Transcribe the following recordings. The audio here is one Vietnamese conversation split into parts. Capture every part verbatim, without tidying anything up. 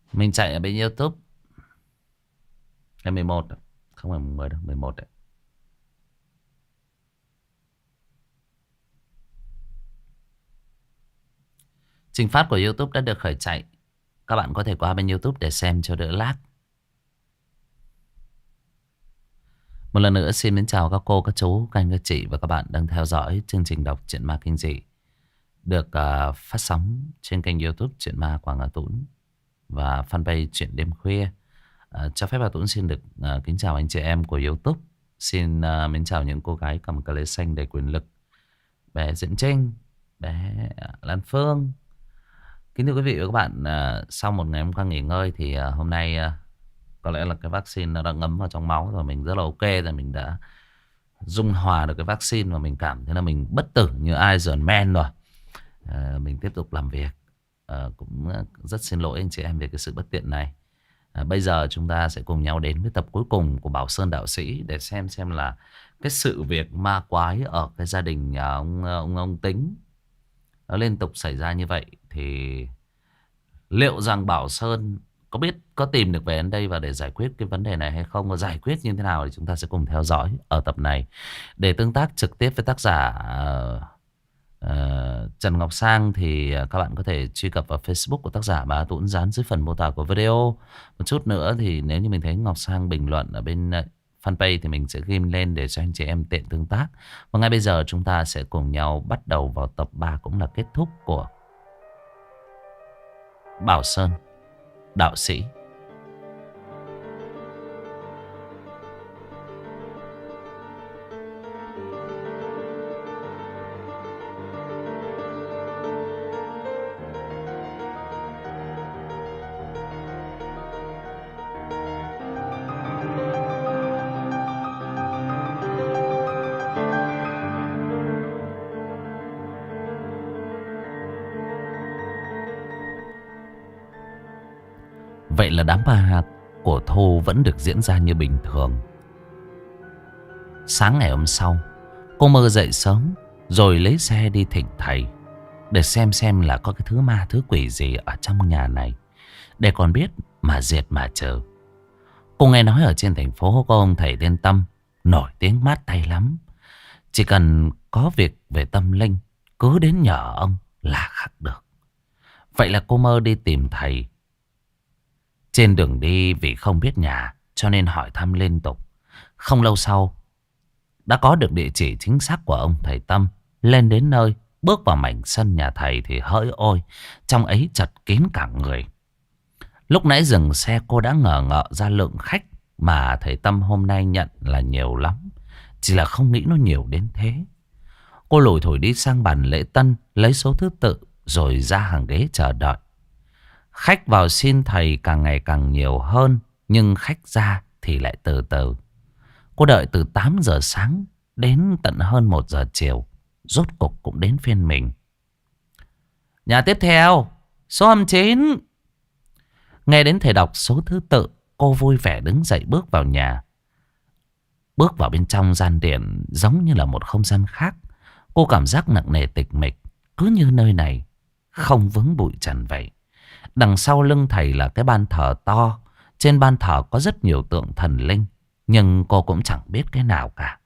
Mình chạy ở bên YouTube. Ngày mười một. Không phải mùng mười đâu, mười một đấy. Trình phát của YouTube đã được khởi chạy. Các bạn có thể qua bên YouTube để xem cho đỡ lag. Một lần nữa xin mến chào các cô, các chú, các anh, các chị và các bạn đang theo dõi chương trình đọc truyện ma kinh dị được uh, phát sóng trên kênh YouTube Truyện Ma Quảng Hà Tũng và fanpage Truyện Đêm Khuya. Uh, cho phép Hà Tũng xin được uh, kính chào anh chị em của YouTube. Xin uh, mến chào những cô gái cầm cà lê xanh đầy quyền lực, bé Diễn Trinh, bé Lan Phương. Kính thưa quý vị và các bạn, uh, sau một ngày hôm qua nghỉ ngơi thì uh, hôm nay uh, có lẽ là cái vaccine nó đã ngấm vào trong máu rồi. Mình rất là ok rồi. Mình đã dung hòa được cái vaccine và mình cảm thấy là mình bất tử như Iron Man rồi. à, Mình tiếp tục làm việc. à, Cũng rất xin lỗi anh chị em về cái sự bất tiện này. à, Bây giờ chúng ta sẽ cùng nhau đến với tập cuối cùng của Bảo Sơn Đạo Sĩ để xem xem là cái sự việc ma quái ở cái gia đình nhà ông ông, ông Tính nó liên tục xảy ra như vậy thì liệu rằng Bảo Sơn có biết, có tìm được về đến đây và để giải quyết cái vấn đề này hay không, và giải quyết như thế nào thì chúng ta sẽ cùng theo dõi ở tập này. Để tương tác trực tiếp với tác giả uh, Trần Ngọc Sang thì các bạn có thể truy cập vào Facebook của tác giả và Tuấn dán dưới phần mô tả của video. Một chút nữa thì nếu như mình thấy Ngọc Sang bình luận ở bên fanpage thì mình sẽ ghim lên để cho anh chị em tiện tương tác. Và ngay bây giờ chúng ta sẽ cùng nhau bắt đầu vào tập ba, cũng là kết thúc của Bảo Sơn Đạo Sĩ. Vậy là đám ma của Thu vẫn được diễn ra như bình thường. Sáng ngày hôm sau, cô mơ dậy sớm rồi lấy xe đi thỉnh thầy để xem xem là có cái thứ ma thứ quỷ gì ở trong nhà này, để còn biết mà diệt mà chờ. Cô nghe nói ở trên thành phố có ông thầy tên Tâm nổi tiếng mát tay lắm. Chỉ cần có việc về tâm linh cứ đến nhờ ông là khắc được. Vậy là cô mơ đi tìm thầy. Trên đường đi vì không biết nhà cho nên hỏi thăm liên tục. Không lâu sau đã có được địa chỉ chính xác của ông thầy Tâm. Lên đến nơi, bước vào mảnh sân nhà thầy thì hỡi ôi, trong ấy chật kín cả người. Lúc nãy dừng xe cô đã ngờ ngợ ra lượng khách mà thầy Tâm hôm nay nhận là nhiều lắm. Chỉ là không nghĩ nó nhiều đến thế. Cô lủi thổi đi sang bàn lễ tân, lấy số thứ tự rồi ra hàng ghế chờ đợi. Khách vào xin thầy càng ngày càng nhiều hơn, nhưng khách ra thì lại từ từ. Cô đợi từ tám giờ sáng đến tận hơn một giờ chiều. Rốt cục cũng đến phiên mình. Nhà tiếp theo, số hai mươi chín. Nghe đến thầy đọc số thứ tự, cô vui vẻ đứng dậy bước vào nhà. Bước vào bên trong gian điện giống như là một không gian khác. Cô cảm giác nặng nề tịch mịch, cứ như nơi này không vướng bụi trần vậy. Đằng sau lưng thầy là cái ban thờ to. Trên ban thờ có rất nhiều tượng thần linh, nhưng cô cũng chẳng biết cái nào cả.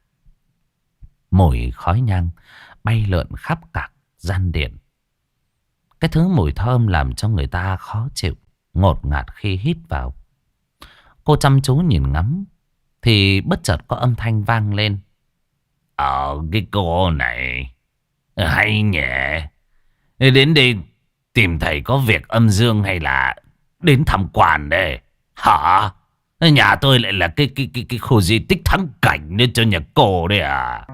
Mùi khói nhang bay lượn khắp cả gian điện. Cái thứ mùi thơm làm cho người ta khó chịu, ngột ngạt khi hít vào. Cô chăm chú nhìn ngắm thì bất chợt có âm thanh vang lên. Ờ, cái cô này hay nhẹ. Đến đây tìm thầy có việc âm dương hay là đến tham quan đây? Hả? Nhà tôi lại là cái cái cái cái khu di tích thắng cảnh nên cho nhà cô đấy à?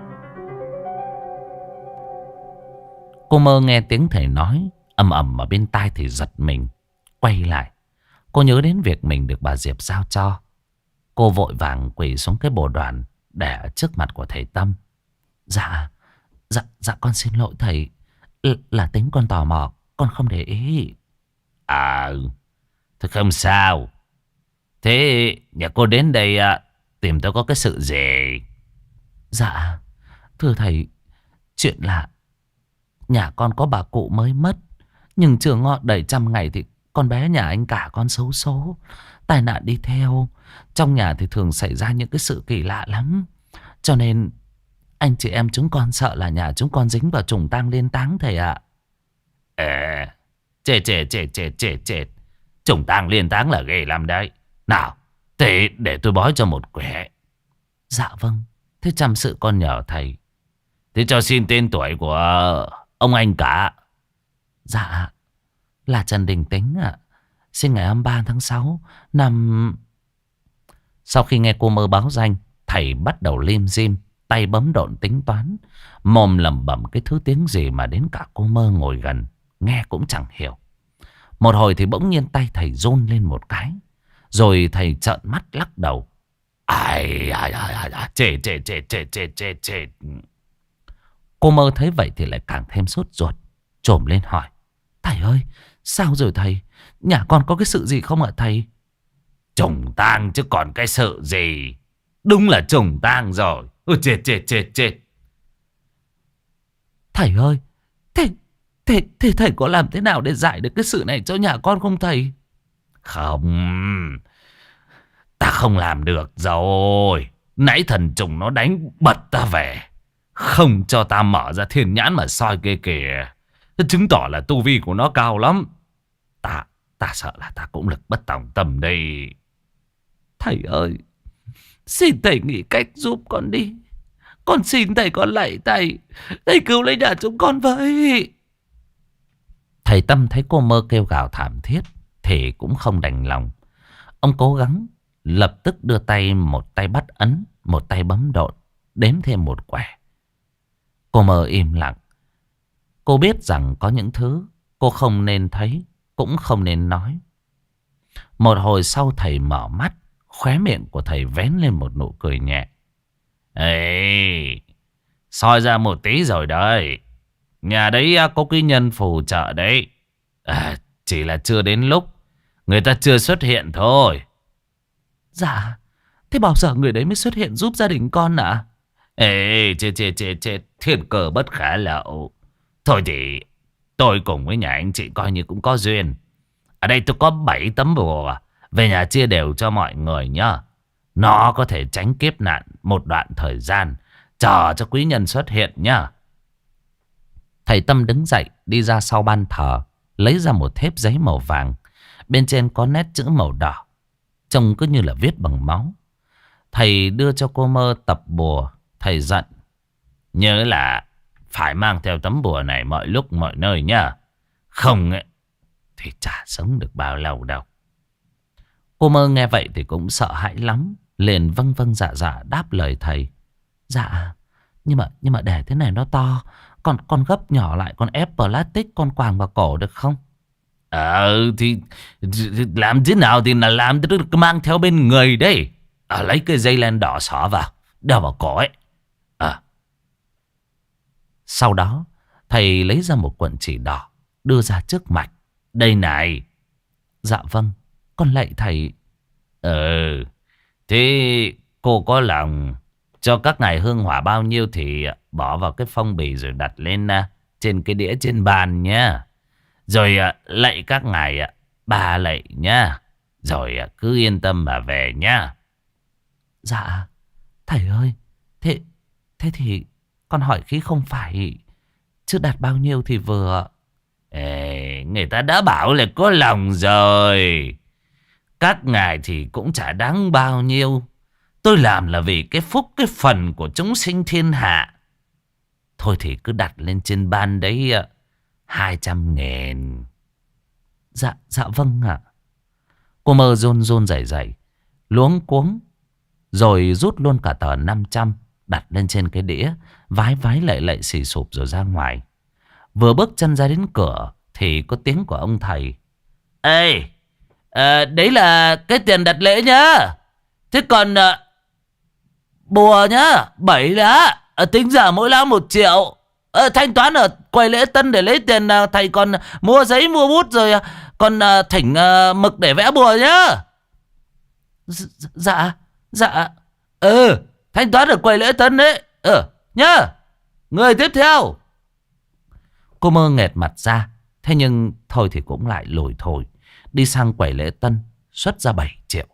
Cô mơ nghe tiếng thầy nói ầm ầm ở bên tai thì giật mình. Quay lại, cô nhớ đến việc mình được bà Diệp giao cho. Cô vội vàng quỳ xuống cái bồ đoàn để ở trước mặt của thầy Tâm. Dạ, dạ, dạ con xin lỗi thầy. L là tính con tò mò, con không để ý. À, thôi không sao. Thế nhà cô đến đây tìm tôi có cái sự gì? Dạ, thưa thầy, chuyện là nhà con có bà cụ mới mất, nhưng chưa ngọ đầy trăm ngày thì con bé nhà anh cả con xấu số, tai nạn đi theo. Trong nhà thì thường xảy ra những cái sự kỳ lạ lắm. Cho nên anh chị em chúng con sợ là nhà chúng con dính vào trùng tang liên táng thầy ạ. À, chết chết chết chết chết chết. Trùng tang liên táng là ghê lắm đấy. Nào, thế để tôi bói cho một quẻ. Dạ vâng, thế chăm sự con nhờ thầy. Thế cho xin tên tuổi của ông anh cả. Dạ, là Trần Đình Tính ạ. Sinh ngày hai mươi ba tháng sáu năm... Sau khi nghe cô Mơ báo danh, thầy bắt đầu lim dim, tay bấm độn tính toán, mồm lẩm bẩm cái thứ tiếng gì mà đến cả cô Mơ ngồi gần nghe cũng chẳng hiểu. Một hồi thì bỗng nhiên tay thầy run lên một cái, rồi thầy trợn mắt lắc đầu. Ai ai ai ai ai chết chết chết chết chết chết chết. Cô Mơ thấy vậy thì lại càng thêm sốt ruột, trồm lên hỏi: Thầy ơi, sao rồi thầy? Nhà con có cái sự gì không ạ thầy? Trùng tang chứ còn cái sự gì. Đúng là trùng tang rồi. Ôi chết chết chết chết. Thầy ơi, thế, thế, thế thầy có làm thế nào để giải được cái sự này cho nhà con không thầy? Không, ta không làm được rồi. Nãy thần trùng nó đánh bật ta về, không cho ta mở ra thiên nhãn mà soi kia kìa. Chứng tỏ là tu vi của nó cao lắm. Ta, ta sợ là ta cũng lực bất tòng tâm đây. Thầy ơi, xin thầy nghĩ cách giúp con đi. Con xin thầy, con lạy thầy, thầy cứu lấy nhà chúng con với. Thầy Tâm thấy cô Mơ kêu gào thảm thiết thì cũng không đành lòng. Ông cố gắng lập tức đưa tay, một tay bắt ấn, một tay bấm độn, đếm thêm một quẻ. Cô Mơ im lặng. Cô biết rằng có những thứ cô không nên thấy, cũng không nên nói. Một hồi sau thầy mở mắt, khóe miệng của thầy vén lên một nụ cười nhẹ. Ê, soi ra một tí rồi đấy. Nhà đấy có quý nhân phù trợ đấy. À, chỉ là chưa đến lúc, người ta chưa xuất hiện thôi. Dạ, thế bao giờ người đấy mới xuất hiện giúp gia đình con ạ? À? Ê, chết chết chết chết, thiên cơ bất khả lậu. Thôi thì tôi cùng với nhà anh chị coi như cũng có duyên. Ở đây tôi có bảy tấm bùa, về nhà chia đều cho mọi người nhá. Nó có thể tránh kiếp nạn một đoạn thời gian, chờ cho quý nhân xuất hiện nhá. Thầy Tâm đứng dậy đi ra sau ban thờ, lấy ra một thép giấy màu vàng. Bên trên có nét chữ màu đỏ, trông cứ như là viết bằng máu. Thầy đưa cho cô Mơ tập bùa. Thầy dặn: nhớ là phải mang theo tấm bùa này mọi lúc mọi nơi nhá. Không ấy, thì chả sống được bao lâu đâu. Cô Mơ nghe vậy thì cũng sợ hãi lắm, liền vâng vâng dạ dạ đáp lời thầy. Dạ, nhưng mà nhưng mà để thế này nó to, Con con gấp nhỏ lại, con ép plastic, con quàng vào cổ được không? Ờ thì làm thế nào thì là làm, cứ mang theo bên người đấy. À, lấy cái dây len đỏ xỏ vào, đeo vào cổ ấy. À. Sau đó thầy lấy ra một cuộn chỉ đỏ, đưa ra trước mặt. Đây này. Dạ vâng, con lạy thầy. Ừ, thế cô có lòng cho các ngài hương hỏa bao nhiêu thì bỏ vào cái phong bì rồi đặt lên trên cái đĩa trên bàn nhá. Rồi lạy các ngài ba lạy nhá. Rồi cứ yên tâm mà về nhá. Dạ, thầy ơi, thế thế thì con hỏi khí không phải, chứ đặt bao nhiêu thì vừa. Ê, người ta đã bảo là có lòng rồi. Các ngài thì cũng chả đáng bao nhiêu. Tôi làm là vì cái phúc cái phần của chúng sinh thiên hạ. Thôi thì cứ đặt lên trên ban đấy hai trăm nghìn. Dạ, dạ vâng ạ. Cô Mơ run run rẩy rẩy, luống cuống, rồi rút luôn cả tờ năm trăm, đặt lên trên cái đĩa, vái vái lạy lạy xì sụp rồi ra ngoài. Vừa bước chân ra đến cửa thì có tiếng của ông thầy. Ê, à, đấy là cái tiền đặt lễ nhá. Thế còn à, bùa nhá, bảy lá, à, tính ra mỗi lá một triệu. À, thanh toán ở quầy lễ tân để lấy tiền. À, thầy còn mua giấy mua bút rồi à, còn à, thỉnh à, mực để vẽ bùa nhá. D dạ, dạ. Ừ, thanh toán ở quầy lễ tân đấy. Ừ, nhá. Người tiếp theo. Cô Mơ nghẹt mặt ra. Thế nhưng thôi thì cũng lại lủi thổi. đi sang quầy lễ tân xuất ra bảy triệu.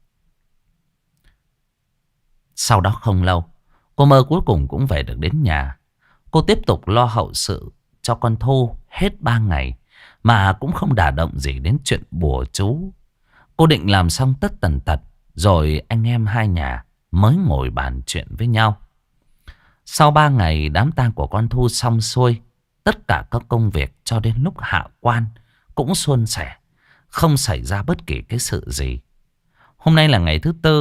Sau đó không lâu, cô Mơ cuối cùng cũng về được đến nhà. Cô tiếp tục lo hậu sự cho con Thu hết ba ngày mà cũng không đả động gì đến chuyện bùa chú. Cô định làm xong tất tần tật rồi anh em hai nhà mới ngồi bàn chuyện với nhau. Sau ba ngày đám tang của con Thu xong xuôi, tất cả các công việc cho đến lúc hạ quan cũng suôn sẻ, không xảy ra bất kỳ cái sự gì. Hôm nay là ngày thứ tư.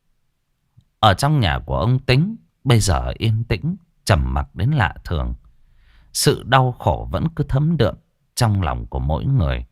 Ở trong nhà của ông Tính bây giờ yên tĩnh, trầm mặc đến lạ thường. Sự đau khổ vẫn cứ thấm đượm trong lòng của mỗi người.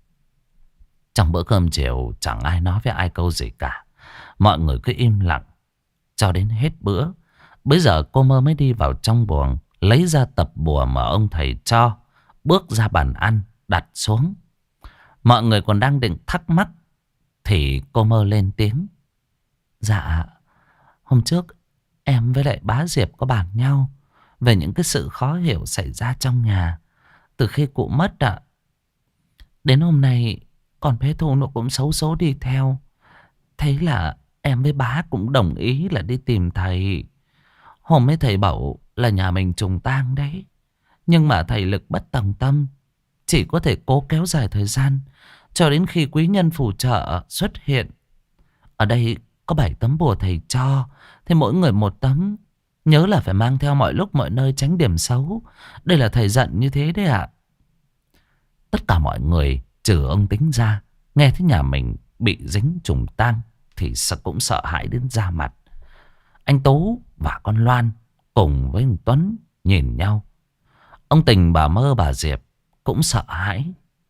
Trong bữa cơm chiều chẳng ai nói với ai câu gì cả. Mọi người cứ im lặng cho đến hết bữa. Bây giờ cô Mơ mới đi vào trong buồng, lấy ra tập bùa mà ông thầy cho, bước ra bàn ăn, đặt xuống. Mọi người còn đang định thắc mắc thì cô Mơ lên tiếng. Dạ, hôm trước em với lại bá Diệp có bàn nhau về những cái sự khó hiểu xảy ra trong nhà từ khi cụ mất ạ. Đến hôm nay con bé Thu nó cũng xấu số đi theo. Thế là em với bá cũng đồng ý là đi tìm thầy. Hôm ấy thầy bảo là nhà mình trùng tang đấy. Nhưng mà thầy lực bất tòng tâm, chỉ có thể cố kéo dài thời gian cho đến khi quý nhân phù trợ xuất hiện. Ở đây có bảy tấm bùa thầy cho, thế mỗi người một tấm. Nhớ là phải mang theo mọi lúc mọi nơi, tránh điểm xấu. Đây là thầy giận như thế đấy ạ. Tất cả mọi người trừ ông Tính ra, nghe thấy nhà mình bị dính trùng tang thì sợ, cũng sợ hãi đến da mặt. Anh Tú và con Loan cùng với ông Tuấn nhìn nhau. Ông Tình, bà Mơ, bà Diệp cũng sợ hãi.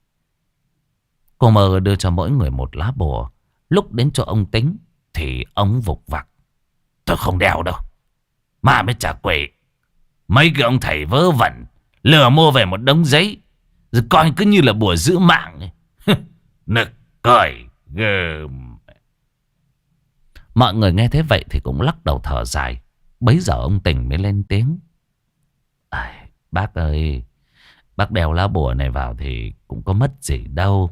Cô Mơ đưa cho mỗi người một lá bùa. Lúc đến chỗ ông Tính thì ông vục vặc. Tôi không đeo đâu, mà mới trả quỷ. Mấy cái ông thầy vớ vẩn lừa mua về một đống giấy, rồi coi cứ như là bùa giữ mạng ấy. Nực cười gờm. Mọi người nghe thế vậy thì cũng lắc đầu thở dài. Bấy giờ ông Tình mới lên tiếng. À, bác ơi, bác đeo lá bùa này vào thì cũng có mất gì đâu.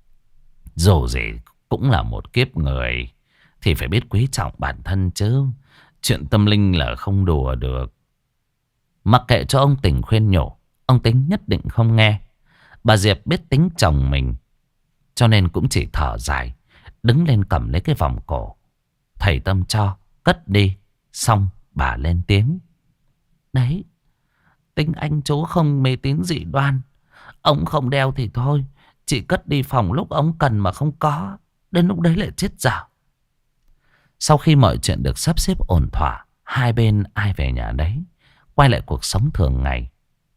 Dù gì cũng là một kiếp người thì phải biết quý trọng bản thân chứ. Chuyện tâm linh là không đùa được. Mặc kệ cho ông Tình khuyên nhủ, ông Tính nhất định không nghe. Bà Diệp biết tính chồng mình, cho nên cũng chỉ thở dài, đứng lên cầm lấy cái vòng cổ thầy Tâm cho, cất đi. Xong bà lên tiếng. Đấy, Tính anh chú không mê tín dị đoan. Ông không đeo thì thôi, chỉ cất đi phòng lúc ông cần mà không có, đến lúc đấy lại chết dở. Sau khi mọi chuyện được sắp xếp ổn thỏa, hai bên ai về nhà đấy, quay lại cuộc sống thường ngày.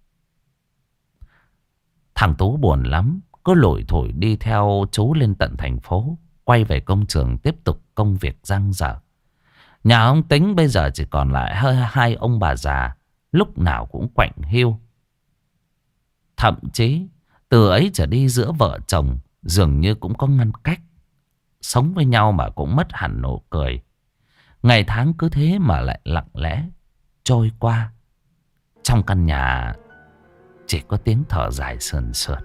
Thằng Tú buồn lắm, cứ lủi thủi đi theo chú lên tận thành phố, quay về công trường tiếp tục công việc dang dở. Nhà ông Tính bây giờ chỉ còn lại hơi hai ông bà già, lúc nào cũng quạnh hiu. Thậm chí từ ấy trở đi giữa vợ chồng dường như cũng có ngăn cách. Sống với nhau mà cũng mất hẳn nụ cười. Ngày tháng cứ thế mà lại lặng lẽ trôi qua. Trong căn nhà chỉ có tiếng thở dài sườn sượt.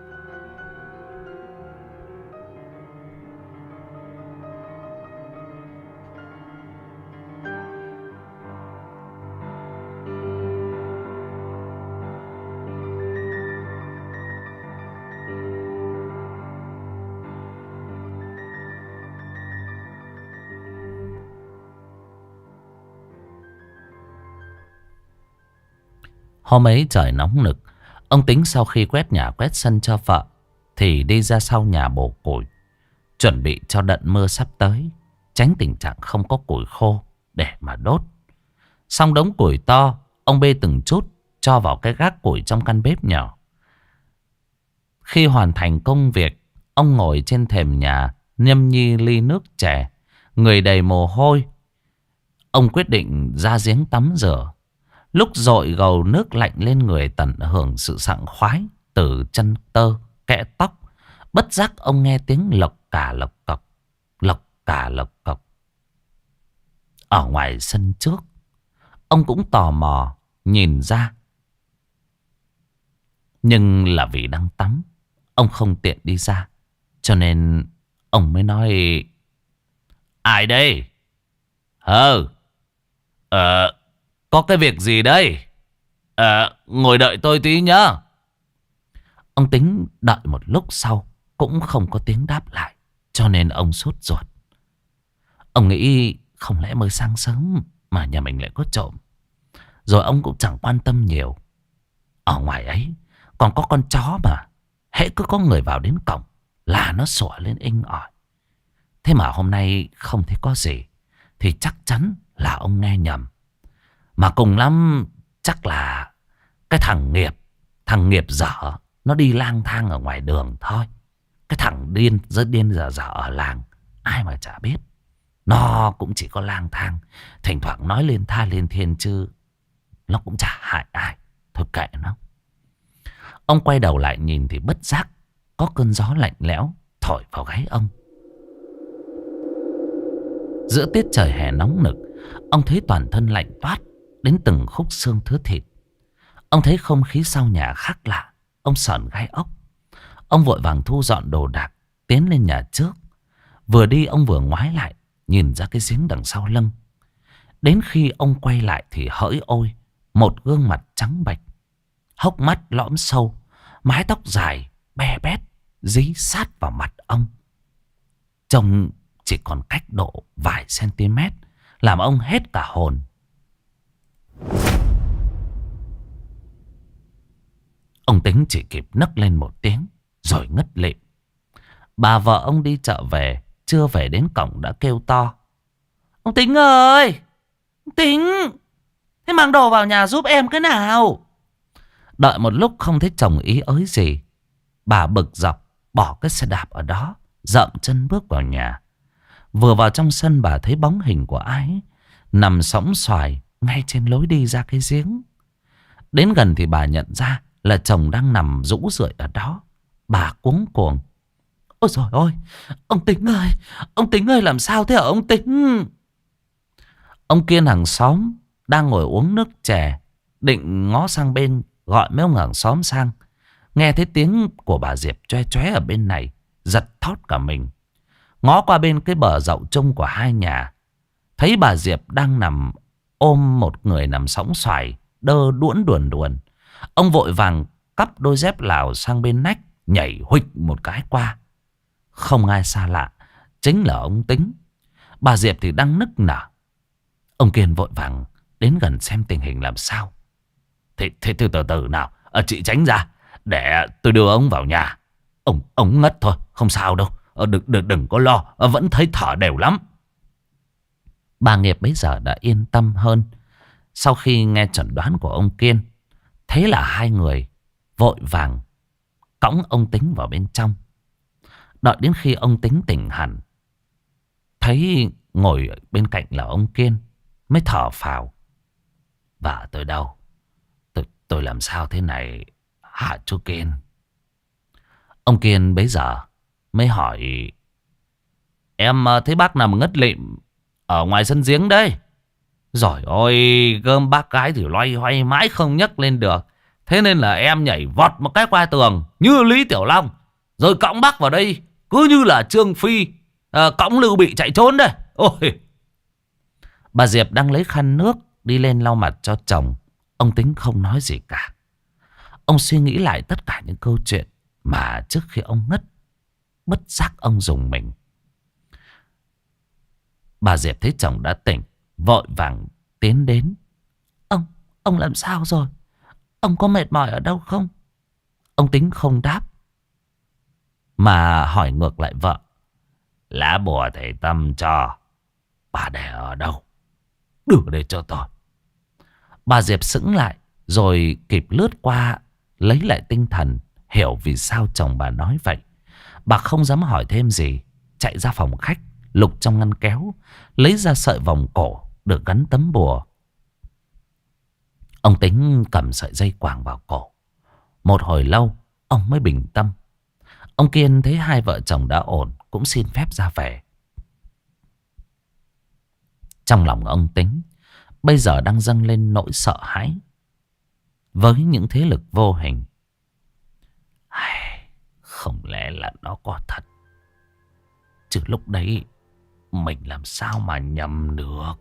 Hôm ấy trời nóng nực. Ông Tính sau khi quét nhà quét sân cho vợ thì đi ra sau nhà bổ củi, chuẩn bị cho đợt mưa sắp tới, tránh tình trạng không có củi khô để mà đốt. Xong đống củi to, ông bê từng chút cho vào cái gác củi trong căn bếp nhỏ. Khi hoàn thành công việc, ông ngồi trên thềm nhà nhâm nhi ly nước chè, người đầy mồ hôi. Ông quyết định ra giếng tắm rửa. Lúc dội gầu nước lạnh lên người, tận hưởng sự sảng khoái từ chân tơ kẽ tóc, bất giác ông nghe tiếng lộc cả lộc cọc, lộc cả lộc cọc ở ngoài sân trước. Ông cũng tò mò nhìn ra, nhưng là vì đang tắm, ông không tiện đi ra. Cho nên ông mới nói: Ai đây? Ờ, ờ, có cái việc gì đây? Ờ, ngồi đợi tôi tí nhá. Ông Tính đợi một lúc sau cũng không có tiếng đáp lại, cho nên ông sốt ruột. Ông nghĩ không lẽ mới sáng sớm mà nhà mình lại có trộm. Rồi ông cũng chẳng quan tâm nhiều. Ở ngoài ấy còn có con chó mà, hễ cứ có người vào đến cổng là nó sủa lên inh ỏi. Thế mà hôm nay không thấy có gì thì chắc chắn là ông nghe nhầm. Mà cùng lắm chắc là cái thằng nghiệp, thằng nghiệp dở, nó đi lang thang ở ngoài đường thôi. Cái thằng điên, rất điên dở dở ở làng, ai mà chả biết. Nó cũng chỉ có lang thang, thỉnh thoảng nói lên tha lên thiên chứ nó cũng chả hại ai. Thôi kệ nó. Ông quay đầu lại nhìn thì bất giác có cơn gió lạnh lẽo thổi vào gáy ông. Giữa tiết trời hè nóng nực, ông thấy toàn thân lạnh toát đến từng khúc xương thứa thịt. Ông thấy không khí sau nhà khác lạ, ông sởn gai ốc. Ông vội vàng thu dọn đồ đạc, tiến lên nhà trước. Vừa đi ông vừa ngoái lại, nhìn ra cái giếng đằng sau lưng. Đến khi ông quay lại thì hỡi ôi, một gương mặt trắng bệch, hốc mắt lõm sâu, mái tóc dài be bét dí sát vào mặt ông. Trông chỉ còn cách độ vài cm, làm ông hết cả hồn. Ông Tính chỉ kịp nấc lên một tiếng rồi ngất lịm. Bà vợ ông đi chợ về, chưa về đến cổng đã kêu to: Ông Tính ơi! Ông Tính! Thế mang đồ vào nhà giúp em cái nào. Đợi một lúc không thấy chồng ý ới gì, bà bực dọc bỏ cái xe đạp ở đó, dậm chân bước vào nhà. Vừa vào trong sân bà thấy bóng hình của ai nằm sõng xoài ngay trên lối đi ra cái giếng. Đến gần thì bà nhận ra là chồng đang nằm rũ rượi ở đó. Bà cuống cuồng: Ôi trời ơi, ông Tính ơi, ông Tính ơi, làm sao thế hả ông Tính? Ông Kiên hàng xóm đang ngồi uống nước chè, định ngó sang bên gọi mấy ông hàng xóm sang. Nghe thấy tiếng của bà Diệp choe choé ở bên này, giật thót cả mình. Ngó qua bên cái bờ dậu trông của hai nhà, thấy bà Diệp đang nằm ôm một người nằm sõng xoài, đơ đuỗn đuồn đuồn. Ông vội vàng cắp đôi dép Lào sang bên nách, nhảy huỵch một cái qua. Không ai xa lạ, chính là ông Tính. Bà Diệp thì đang nức nở. Ông Kiên vội vàng đến gần xem tình hình làm sao. Thế, thế từ từ từ nào, à, chị tránh ra để tôi đưa ông vào nhà. Ông ông ngất thôi, không sao đâu. À, đừng, đừng, đừng có lo, à, vẫn thấy thở đều lắm. Bà Nghiệp bây giờ đã yên tâm hơn sau khi nghe chẩn đoán của ông Kiên. Thế là hai người vội vàng cõng ông Tính vào bên trong. Đợi đến khi ông Tính tỉnh hẳn, thấy ngồi bên cạnh là ông Kiên, mới thở phào: Vợ tôi đâu? Tôi, tôi làm sao thế này hả chú Kiên? Ông Kiên bấy giờ mới hỏi: Em thấy bác nằm ngất lịm ở ngoài sân giếng đấy. Rồi ôi, gươm bác gái thì loay hoay mãi không nhấc lên được. Thế nên là em nhảy vọt một cái qua tường như Lý Tiểu Long, rồi cõng bác vào đây cứ như là Trương Phi à, cõng Lưu Bị chạy trốn đây. Ôi! Bà Diệp đang lấy khăn nước đi lên lau mặt cho chồng. Ông Tính không nói gì cả. Ông suy nghĩ lại tất cả những câu chuyện mà trước khi ông ngất, bất giác ông dùng mình. Bà Diệp thấy chồng đã tỉnh, vội vàng tiến đến: Ông, ông làm sao rồi? Ông có mệt mỏi ở đâu không? Ông Tính không đáp, mà hỏi ngược lại vợ: Lá bùa thầy Tâm cho, bà để ở đâu? Đưa đây cho tôi. Bà Diệp sững lại, rồi kịp lướt qua lấy lại tinh thần, hiểu vì sao chồng bà nói vậy. Bà không dám hỏi thêm gì, chạy ra phòng khách, lục trong ngăn kéo, lấy ra sợi vòng cổ được gắn tấm bùa. Ông Tính cầm sợi dây quàng vào cổ. Một hồi lâu ông mới bình tâm. Ông Kiên thấy hai vợ chồng đã ổn, cũng xin phép ra về. Trong lòng ông Tính bây giờ đang dâng lên nỗi sợ hãi với những thế lực vô hình. Không lẽ là nó có thật? Chứ lúc đấy mình làm sao mà nhầm được.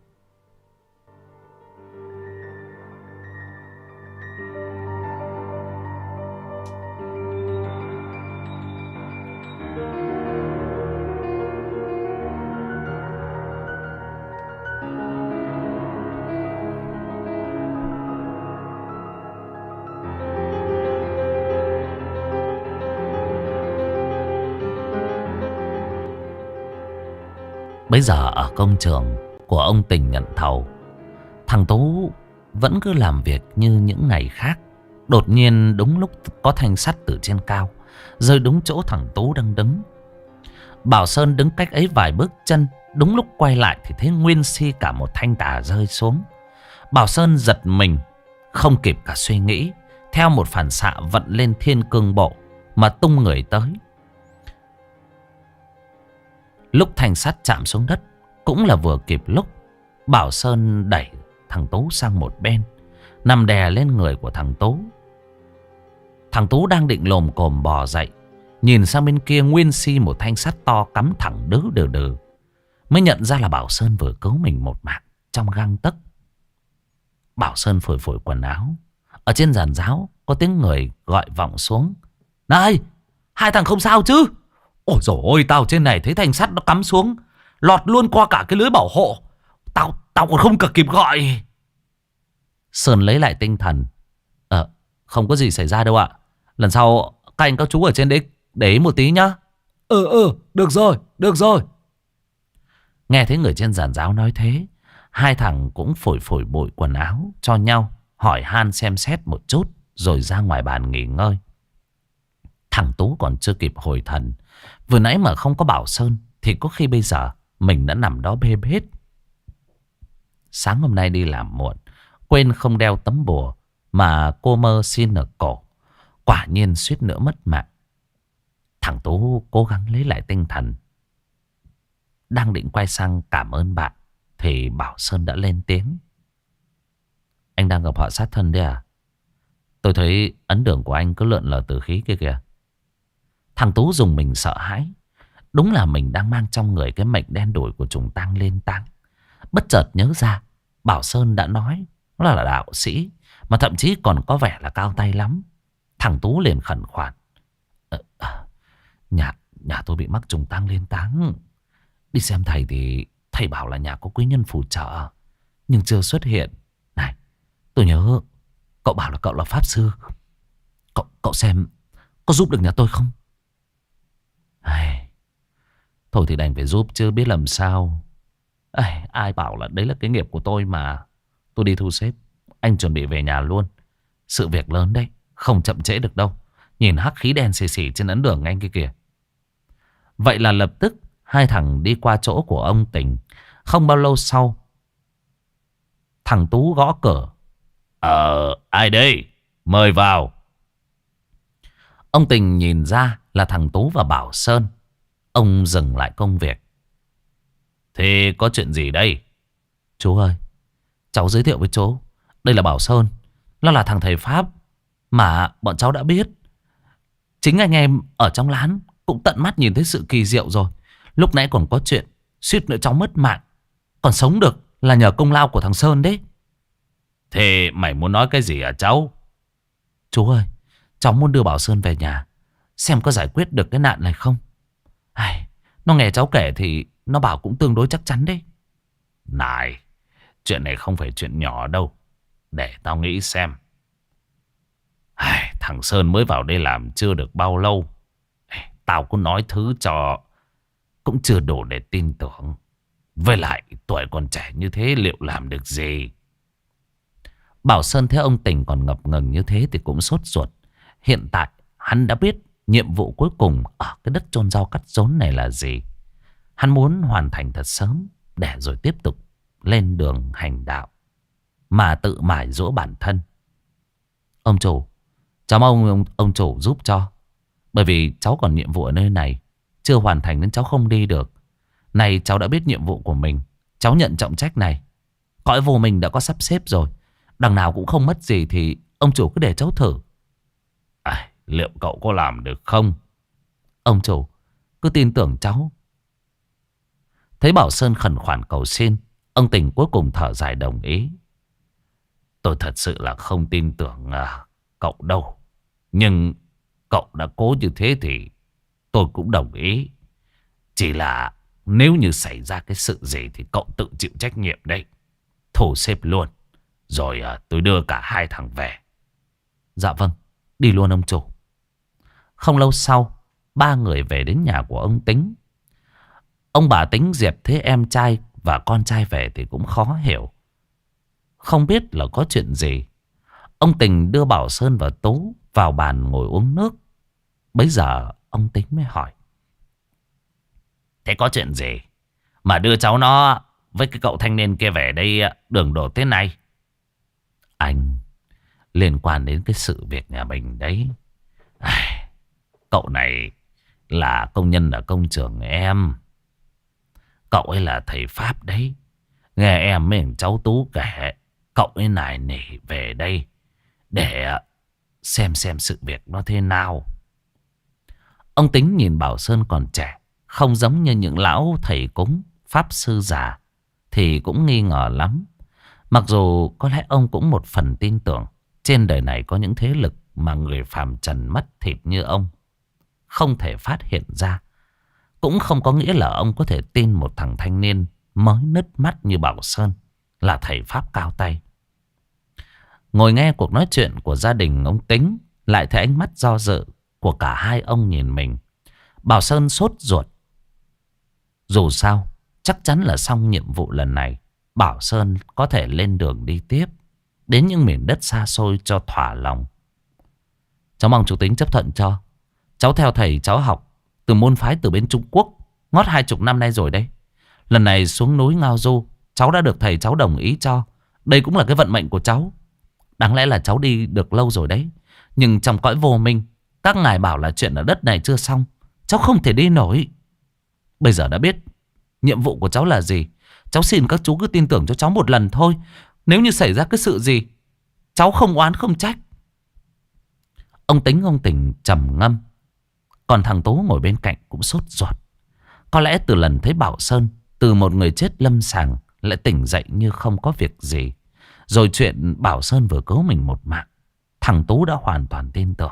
Bây giờ ở công trường của ông Tình nhận thầu, thằng Tú vẫn cứ làm việc như những ngày khác. Đột nhiên đúng lúc có thanh sắt từ trên cao rơi đúng chỗ thằng Tú đang đứng. Bảo Sơn đứng cách ấy vài bước chân, đúng lúc quay lại thì thấy nguyên si cả một thanh tà rơi xuống. Bảo Sơn giật mình, không kịp cả suy nghĩ, theo một phản xạ vận lên thiên cương bộ mà tung người tới. Lúc thanh sắt chạm xuống đất cũng là vừa kịp lúc. Bảo Sơn đẩy thằng Tú sang một bên, nằm đè lên người của thằng Tú. Thằng Tú đang định lồm cồm bò dậy, nhìn sang bên kia nguyên si một thanh sắt to cắm thẳng đứ đừ đừ, mới nhận ra là Bảo Sơn vừa cứu mình một mạng trong gang tấc. Bảo Sơn phủi phủi quần áo. Ở trên giàn giáo có tiếng người gọi vọng xuống: "Này, hai thằng không sao chứ?" "Ôi dồi ôi, tao trên này thấy thanh sắt nó cắm xuống, lọt luôn qua cả cái lưới bảo hộ. Tao tao còn không cả kịp gọi." Sơn lấy lại tinh thần: Ờ, không có gì xảy ra đâu ạ. Lần sau các anh các chú ở trên đấy để ý một tí nhá." "Ừ ừ, được rồi, được rồi." Nghe thấy người trên giàn giáo nói thế, hai thằng cũng phủi phủi bụi quần áo cho nhau, hỏi han xem xét một chút rồi ra ngoài bàn nghỉ ngơi. Thằng Tú còn chưa kịp hồi thần, vừa nãy mà không có Bảo Sơn thì có khi bây giờ mình đã nằm đó bê bết. Sáng hôm nay đi làm muộn, quên không đeo tấm bùa mà cô mơ xin ở cổ, quả nhiên suýt nữa mất mạng. Thằng Tú cố gắng lấy lại tinh thần, đang định quay sang cảm ơn bạn thì Bảo Sơn đã lên tiếng: "Anh đang gặp họ sát thân đấy à? Tôi thấy ấn đường của anh cứ lượn lờ tử khí kia kìa." Thằng Tú dùng mình sợ hãi. Đúng là mình đang mang trong người cái mệnh đen đủi của trùng tang lên tang. Bất chợt nhớ ra Bảo Sơn đã nói nó là đạo sĩ, mà thậm chí còn có vẻ là cao tay lắm. Thằng Tú liền khẩn khoản: ờ, Nhà nhà tôi bị mắc trùng tang lên tang. Đi xem thầy thì thầy bảo là nhà có quý nhân phù trợ, nhưng chưa xuất hiện. Này, tôi nhớ cậu bảo là cậu là pháp sư. Cậu, cậu xem có giúp được nhà tôi không?" Ai, thôi thì đành phải giúp chứ biết làm sao. Ai, ai bảo là đấy là cái nghiệp của tôi mà. Tôi đi thu xếp, anh chuẩn bị về nhà luôn. Sự việc lớn đấy, không chậm trễ được đâu. Nhìn hắc khí đen xì xì trên ấn đường anh kia kìa. Vậy là lập tức hai thằng đi qua chỗ của ông Tình. Không bao lâu sau, thằng Tú gõ cửa: "Ờ, ai đây? Mời vào." Ông Tình nhìn ra là thằng Tú và Bảo Sơn. Ông dừng lại công việc: "Thế có chuyện gì đây?" "Chú ơi, cháu giới thiệu với chú, đây là Bảo Sơn. Nó là thằng thầy Pháp mà bọn cháu đã biết. Chính anh em ở trong lán cũng tận mắt nhìn thấy sự kỳ diệu rồi. Lúc nãy còn có chuyện suýt nữa cháu mất mạng, còn sống được là nhờ công lao của thằng Sơn đấy." "Thế mày muốn nói cái gì à cháu?" "Chú ơi, cháu muốn đưa Bảo Sơn về nhà, xem có giải quyết được cái nạn này không. Ai, nó nghe cháu kể thì nó bảo cũng tương đối chắc chắn đấy." "Này, chuyện này không phải chuyện nhỏ đâu. Để tao nghĩ xem. Ai, thằng Sơn mới vào đây làm chưa được bao lâu. Tao cũng nói thứ cho cũng chưa đủ để tin tưởng. Với lại tuổi còn trẻ như thế liệu làm được gì?" Bảo Sơn thấy ông Tình còn ngập ngừng như thế thì cũng sốt ruột. Hiện tại hắn đã biết nhiệm vụ cuối cùng ở cái đất chôn rau cắt rốn này là gì. Hắn muốn hoàn thành thật sớm để rồi tiếp tục lên đường hành đạo mà tự mài giũa bản thân. "Ông chủ, cháu mong ông, ông chủ giúp cho. Bởi vì cháu còn nhiệm vụ ở nơi này chưa hoàn thành nên cháu không đi được. Này cháu đã biết nhiệm vụ của mình, cháu nhận trọng trách này. Cõi vô mình đã có sắp xếp rồi, đằng nào cũng không mất gì thì ông chủ cứ để cháu thử." À, liệu cậu có làm được không?" "Ông chủ cứ tin tưởng cháu. Thấy Bảo Sơn khẩn khoản cầu xin, ông Tình cuối cùng thở dài đồng ý. Tôi thật sự là không tin tưởng à, cậu đâu. Nhưng cậu đã cố như thế thì tôi cũng đồng ý. Chỉ là nếu như xảy ra cái sự gì thì cậu tự chịu trách nhiệm đấy. Thu xếp luôn. Rồi à, tôi đưa cả hai thằng về. Dạ vâng, đi luôn ông chủ. Không lâu sau, ba người về đến nhà của ông Tính. Ông bà Tính Diệp thấy em trai và con trai về thì cũng khó hiểu. Không biết là có chuyện gì. Ông Tình đưa Bảo Sơn và Tú vào bàn ngồi uống nước. Bấy giờ ông Tính mới hỏi. Thế có chuyện gì mà đưa cháu nó với cái cậu thanh niên kia về đây đường đột thế này? Anh, liên quan đến cái sự việc nhà mình đấy. Ai, cậu này là công nhân ở công trường em. Cậu ấy là thầy Pháp đấy. Nghe em với cháu Tú kể, cậu ấy này nỉ về đây để xem xem sự việc nó thế nào. Ông Tính nhìn Bảo Sơn còn trẻ, không giống như những lão thầy cúng pháp sư già, thì cũng nghi ngờ lắm. Mặc dù có lẽ ông cũng một phần tin tưởng trên đời này có những thế lực mà người phàm trần mất thịt như ông không thể phát hiện ra. Cũng không có nghĩa là ông có thể tin một thằng thanh niên mới nứt mắt như Bảo Sơn là thầy Pháp cao tay. Ngồi nghe cuộc nói chuyện của gia đình ông Tính, lại thấy ánh mắt do dự của cả hai ông nhìn mình. Bảo Sơn sốt ruột. Dù sao, chắc chắn là xong nhiệm vụ lần này, Bảo Sơn có thể lên đường đi tiếp đến những miền đất xa xôi cho thỏa lòng. Cháu mong chú Tính chấp thuận cho. Cháu theo thầy cháu học từ môn phái từ bên Trung Quốc ngót hai chục năm nay rồi đấy. Lần này xuống núi Ngao Du, cháu đã được thầy cháu đồng ý cho. Đây cũng là cái vận mệnh của cháu. Đáng lẽ là cháu đi được lâu rồi đấy, nhưng trong cõi vô minh, các ngài bảo là chuyện ở đất này chưa xong, cháu không thể đi nổi. Bây giờ đã biết nhiệm vụ của cháu là gì, cháu xin các chú cứ tin tưởng cho cháu một lần thôi. Nếu như xảy ra cái sự gì, cháu không oán không trách. Ông Tính ông Tình trầm ngâm. Còn thằng Tú ngồi bên cạnh cũng sốt ruột. Có lẽ từ lần thấy Bảo Sơn từ một người chết lâm sàng lại tỉnh dậy như không có việc gì, rồi chuyện Bảo Sơn vừa cứu mình một mạng, thằng Tú đã hoàn toàn tin tưởng.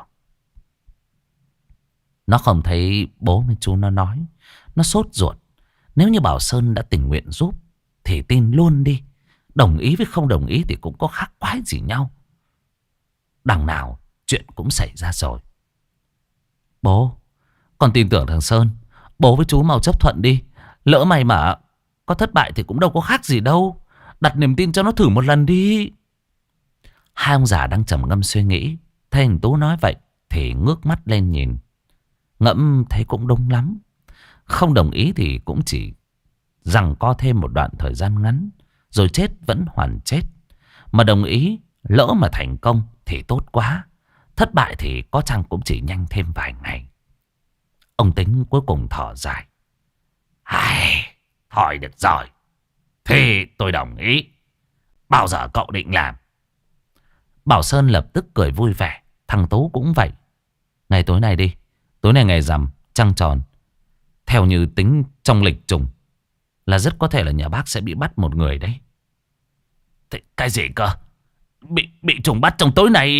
Nó không thấy bố với chú nó nói, nó sốt ruột. Nếu như Bảo Sơn đã tình nguyện giúp thì tin luôn đi. Đồng ý với không đồng ý thì cũng có khác quái gì nhau. Đằng nào chuyện cũng xảy ra rồi. Bố, con tin tưởng thằng Sơn. Bố với chú mau chấp thuận đi. Lỡ mày mà có thất bại thì cũng đâu có khác gì đâu. Đặt niềm tin cho nó thử một lần đi. Hai ông già đang trầm ngâm suy nghĩ, thấy thằng Tú nói vậy thì ngước mắt lên nhìn. Ngẫm thấy cũng đúng lắm. Không đồng ý thì cũng chỉ giằng co thêm một đoạn thời gian ngắn, rồi chết vẫn hoàn chết. Mà đồng ý, lỡ mà thành công thì tốt quá. Thất bại thì có chăng cũng chỉ nhanh thêm vài ngày. Ông Tính cuối cùng thở dài. Ai, thôi được rồi. Thì tôi đồng ý. Bao giờ cậu định làm? Bảo Sơn lập tức cười vui vẻ. Thằng Tú cũng vậy. Ngày tối nay đi. Tối nay ngày rằm, trăng tròn. Theo như tính trong lịch trùng là rất có thể là nhà bác sẽ bị bắt một người đấy. Thế cái gì cơ? Bị, bị trùng bắt trong tối nay?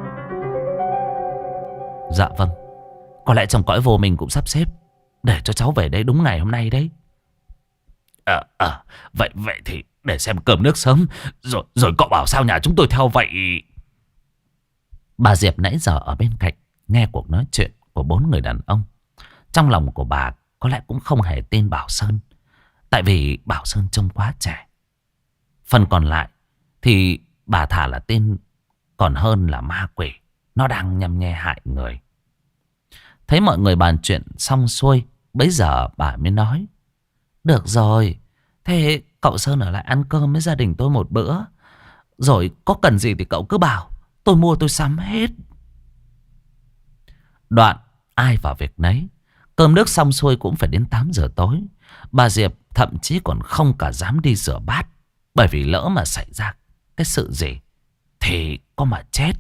Dạ vâng. Có lẽ trong cõi vô mình cũng sắp xếp để cho cháu về đây đúng ngày hôm nay đấy. Ờ, à, à, vậy vậy thì để xem cơm nước sớm. Rồi, rồi cậu bảo sao nhà chúng tôi theo vậy? Bà Diệp nãy giờ ở bên cạnh nghe cuộc nói chuyện của bốn người đàn ông. Trong lòng của bà có lẽ cũng không hề tin Bảo Sơn, tại vì Bảo Sơn trông quá trẻ. Phần còn lại thì bà thà là tin còn hơn là ma quỷ, nó đang nhăm nhe hại người. Thấy mọi người bàn chuyện xong xuôi, bấy giờ bà mới nói. Được rồi, thế cậu Sơn ở lại ăn cơm với gia đình tôi một bữa. Rồi có cần gì thì cậu cứ bảo, tôi mua tôi sắm hết. Đoạn ai vào việc nấy. Cơm nước xong xuôi cũng phải đến tám giờ tối. Bà Diệp thậm chí còn không cả dám đi rửa bát, bởi vì lỡ mà xảy ra cái sự gì thì có mà chết.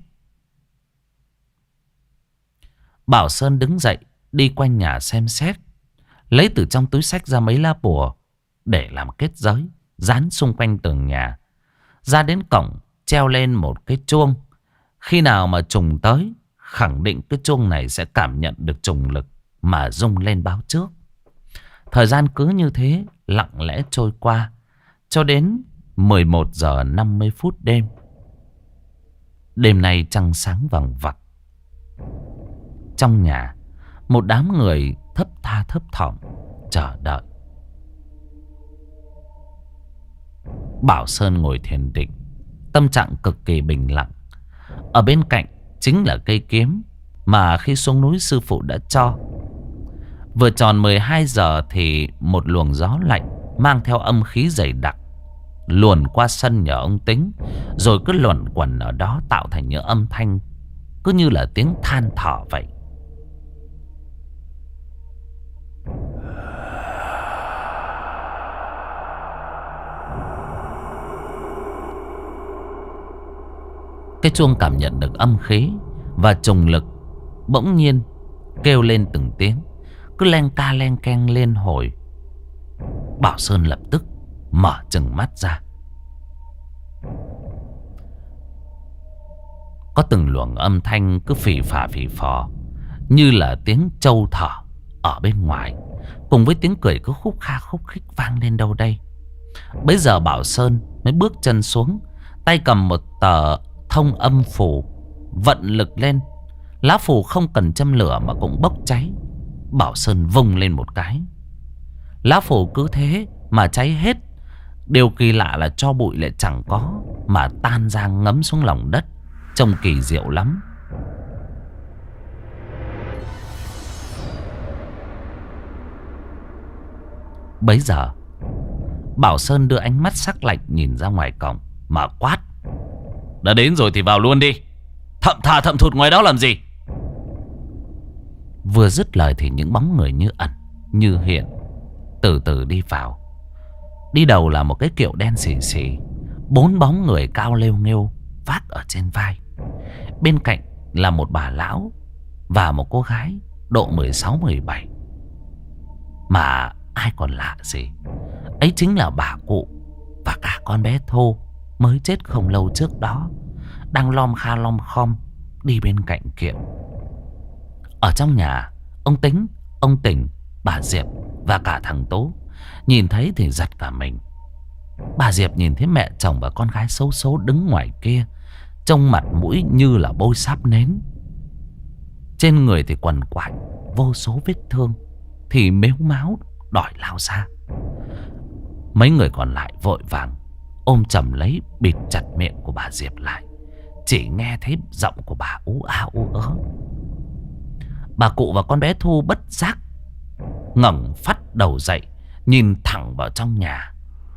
Bảo Sơn đứng dậy đi quanh nhà xem xét, lấy từ trong túi xách ra mấy lá bùa để làm kết giới, dán xung quanh tường nhà. Ra đến cổng, treo lên một cái chuông. Khi nào mà trùng tới, khẳng định cái chuông này sẽ cảm nhận được trùng lực mà rung lên báo trước. Thời gian cứ như thế lặng lẽ trôi qua cho đến mười một giờ năm mươi phút đêm. Đêm nay trăng sáng vằng vặc. Trong nhà, một đám người thấp tha thấp thỏm chờ đợi. Bảo Sơn ngồi thiền định, tâm trạng cực kỳ bình lặng. Ở bên cạnh chính là cây kiếm mà khi xuống núi sư phụ đã cho. Vừa tròn mười hai giờ thì một luồng gió lạnh mang theo âm khí dày đặc luồn qua sân nhà ông Tính, rồi cứ luẩn quẩn ở đó tạo thành những âm thanh cứ như là tiếng than thở vậy. Cái chuông cảm nhận được âm khí và trùng lực bỗng nhiên kêu lên từng tiếng, cứ len ca len keng lên hồi. Bảo Sơn lập tức mở trừng mắt ra. Có từng luồng âm thanh cứ phì phà phì phò như là tiếng trâu thở ở bên ngoài, cùng với tiếng cười cứ khúc kha khúc khích vang lên đâu đây. Bấy giờ Bảo Sơn mới bước chân xuống, tay cầm một tờ thông âm phù, vận lực lên. Lá phù không cần châm lửa mà cũng bốc cháy. Bảo Sơn vung lên một cái, lá phù cứ thế mà cháy hết. Điều kỳ lạ là tro bụi lại chẳng có, mà tan ra ngấm xuống lòng đất, trông kỳ diệu lắm. Bấy giờ Bảo Sơn đưa ánh mắt sắc lạnh nhìn ra ngoài cổng mà quát: đã đến rồi thì vào luôn đi, thậm thà thậm thụt ngoài đó làm gì? Vừa dứt lời thì những bóng người như ẩn như hiện từ từ đi vào. Đi đầu là một cái kiệu đen xì xì, bốn bóng người cao lêu nghêu vác ở trên vai. Bên cạnh là một bà lão và một cô gái độ mười sáu mười bảy. Mà ai còn lạ gì, ấy chính là bà cụ và cả con bé Thô mới chết không lâu trước đó, đang lom kha lom khom đi bên cạnh kiệu. Ở trong nhà, ông Tính, ông Tỉnh, bà Diệp và cả thằng Tố nhìn thấy thì giật cả mình. Bà Diệp nhìn thấy mẹ chồng và con gái xấu số đứng ngoài kia, trông mặt mũi như là bôi sáp nến. Trên người thì quằn quại vô số vết thương, thì mếu máu đòi lao ra. Mấy người còn lại vội vàng ôm chầm lấy, bịt chặt miệng của bà Diệp lại. Chỉ nghe thấy giọng của bà ú a ú ớ. Bà cụ và con bé Thu bất giác ngẩng phát đầu dậy, nhìn thẳng vào trong nhà.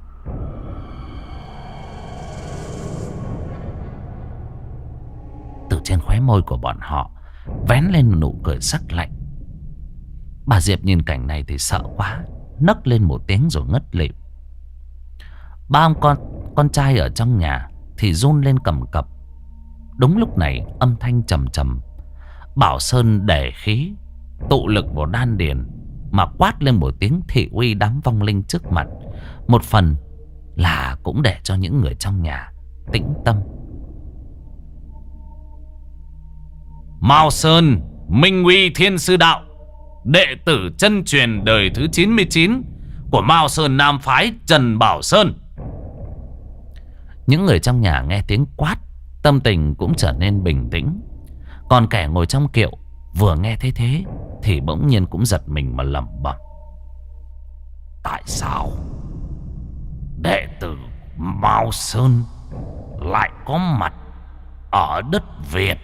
Từ trên khóe môi của bọn họ vén lên nụ cười sắc lạnh. Bà Diệp nhìn cảnh này thì sợ quá, nấc lên một tiếng rồi ngất lịm. Ba ông con con trai ở trong nhà thì run lên cầm cập. Đúng lúc này âm thanh trầm trầm, Bảo Sơn để khí tụ lực vào đan điền mà quát lên một tiếng thị uy đám vong linh trước mặt. Một phần là cũng để cho những người trong nhà tĩnh tâm. Mao Sơn, Minh Uy Thiên Sư Đạo, đệ tử chân truyền đời thứ chín mươi chín của Mao Sơn Nam Phái Trần Bảo Sơn. Những người trong nhà nghe tiếng quát, tâm tình cũng trở nên bình tĩnh. Còn kẻ ngồi trong kiệu vừa nghe thấy thế thì bỗng nhiên cũng giật mình mà lẩm bẩm: tại sao đệ tử Mao Sơn lại có mặt ở đất Việt?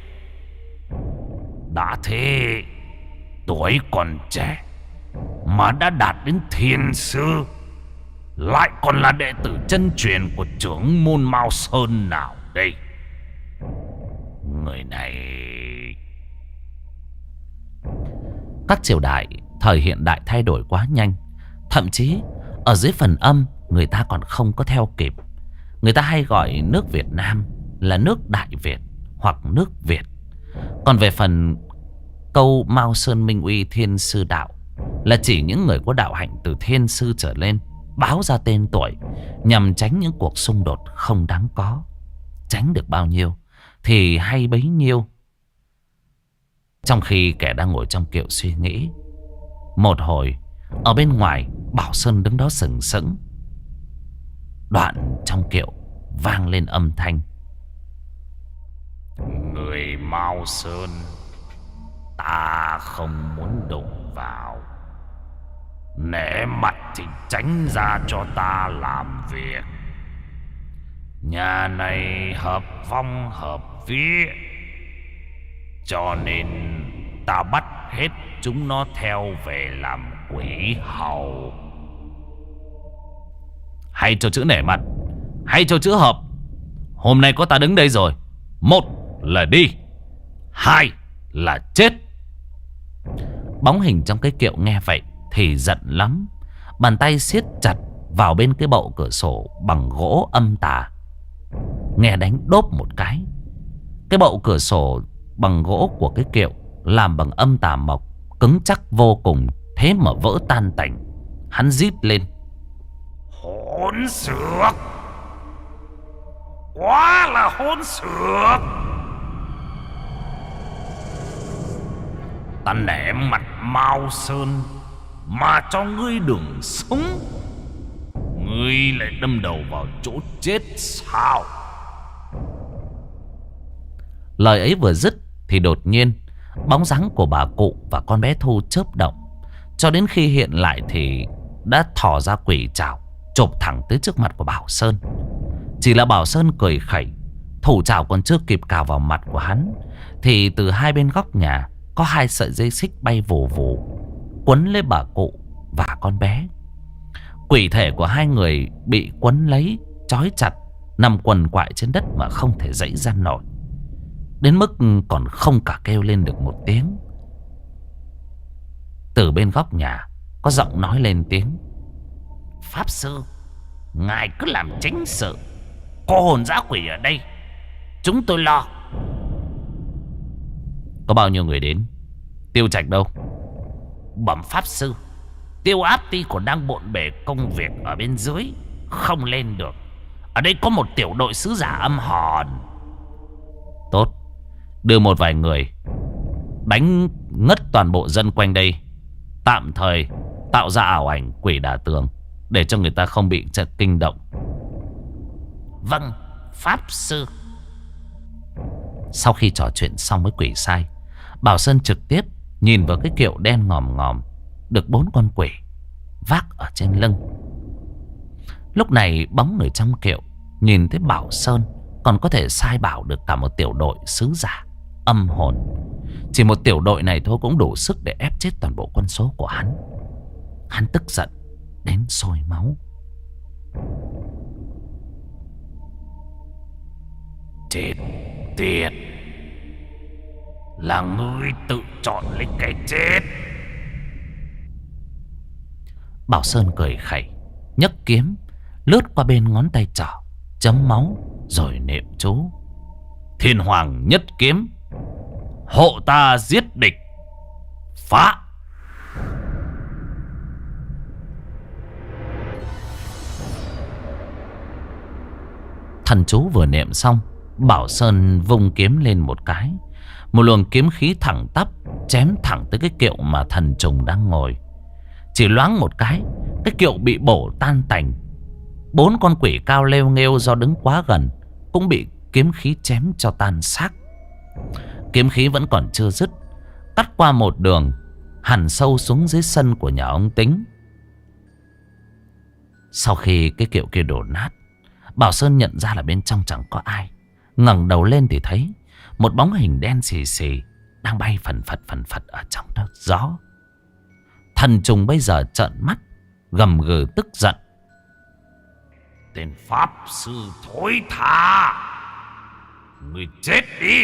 Đã thế tuổi còn trẻ mà đã đạt đến thiên sư, lại còn là đệ tử chân truyền của trưởng môn Mao Sơn nào đây? Người này... Các triều đại thời hiện đại thay đổi quá nhanh, thậm chí ở dưới phần âm người ta còn không có theo kịp. Người ta hay gọi nước Việt Nam là nước Đại Việt hoặc nước Việt. Còn về phần câu Mao Sơn Minh Uy Thiên Sư Đạo là chỉ những người có đạo hạnh từ thiên sư trở lên báo ra tên tuổi, nhằm tránh những cuộc xung đột không đáng có. Tránh được bao nhiêu thì hay bấy nhiêu. Trong khi kẻ đang ngồi trong kiệu suy nghĩ, một hồi ở bên ngoài Bảo Sơn đứng đó sừng sững. Đoạn trong kiệu vang lên âm thanh: Người Mao Sơn ta không muốn đụng vào. Nể mặt thì tránh ra cho ta làm việc. Nhà này hợp vong hợp vía, cho nên ta bắt hết chúng nó theo về làm quỷ hầu. Hay cho chữ nể mặt, hay cho chữ hợp. Hôm nay có ta đứng đây rồi, một là đi, hai là chết. Bóng hình trong cái kiệu nghe vậy thì giận lắm. Bàn tay siết chặt vào bên cái bậu cửa sổ bằng gỗ âm tà. Nghe đánh đốp một cái. Cái bậu cửa sổ bằng gỗ của cái kiệu làm bằng âm tà mộc, cứng chắc vô cùng, thế mà vỡ tan tành. Hắn rít lên: Hỗn xược! Quá là hỗn xược! Ta nể mặt Mao Sơn mà cho ngươi đường sống, ngươi lại đâm đầu vào chỗ chết sao? Lời ấy vừa dứt thì đột nhiên bóng dáng của bà cụ và con bé Thu chớp động. Cho đến khi hiện lại thì đã thò ra quỷ trảo, chộp thẳng tới trước mặt của Bảo Sơn. Chỉ là Bảo Sơn cười khẩy, thủ trảo còn chưa kịp cào vào mặt của hắn thì từ hai bên góc nhà có hai sợi dây xích bay vù vù quấn lấy bà cụ và con bé. Quỷ thể của hai người bị quấn lấy, trói chặt, nằm quằn quại trên đất mà không thể dãy ra nổi, đến mức còn không cả kêu lên được một tiếng. Từ bên góc nhà có giọng nói lên tiếng: Pháp sư, ngài cứ làm chính sự, có hồn dã quỷ ở đây, chúng tôi lo. Có bao nhiêu người đến? Tiêu Trạch đâu? Bẩm pháp sư, Tiêu Áp Ti còn đang bộn bề công việc ở bên dưới, không lên được. Ở đây có một tiểu đội sứ giả âm hồn. Tốt, đưa một vài người đánh ngất toàn bộ dân quanh đây, tạm thời tạo ra ảo ảnh quỷ đả tường để cho người ta không bị kinh động. Vâng, pháp sư. Sau khi trò chuyện xong với quỷ sai, Bảo Sơn trực tiếp nhìn vào cái kiệu đen ngòm ngòm được bốn con quỷ vác ở trên lưng. Lúc này bóng người trong kiệu nhìn thấy Bảo Sơn còn có thể sai bảo được cả một tiểu đội sứ giả âm hồn. Chỉ một tiểu đội này thôi cũng đủ sức để ép chết toàn bộ quân số của hắn. Hắn tức giận đến sôi máu. Chết tiệt, là ngươi tự chọn lấy cái chết. Bảo Sơn cười khẩy, nhấc kiếm lướt qua bên ngón tay trỏ, chấm máu rồi niệm chú: Thiên Hoàng nhất kiếm, hộ ta giết địch, phá. Thần chú vừa niệm xong, Bảo Sơn vung kiếm lên một cái. Một luồng kiếm khí thẳng tắp chém thẳng tới cái kiệu mà thần trùng đang ngồi. Chỉ loáng một cái, cái kiệu bị bổ tan tành. Bốn con quỷ cao lêu nghêu do đứng quá gần cũng bị kiếm khí chém cho tan xác. Kiếm khí vẫn còn chưa dứt, cắt qua một đường hằn sâu xuống dưới sân của nhà ông Tính. Sau khi cái kiệu kia đổ nát, Bảo Sơn nhận ra là bên trong chẳng có ai. Ngẩng đầu lên thì thấy một bóng hình đen xì xì đang bay phần phật phần phật ở trong đó gió. Thần trùng bây giờ trợn mắt gầm gừ tức giận: Tên pháp sư thối tha, người chết đi.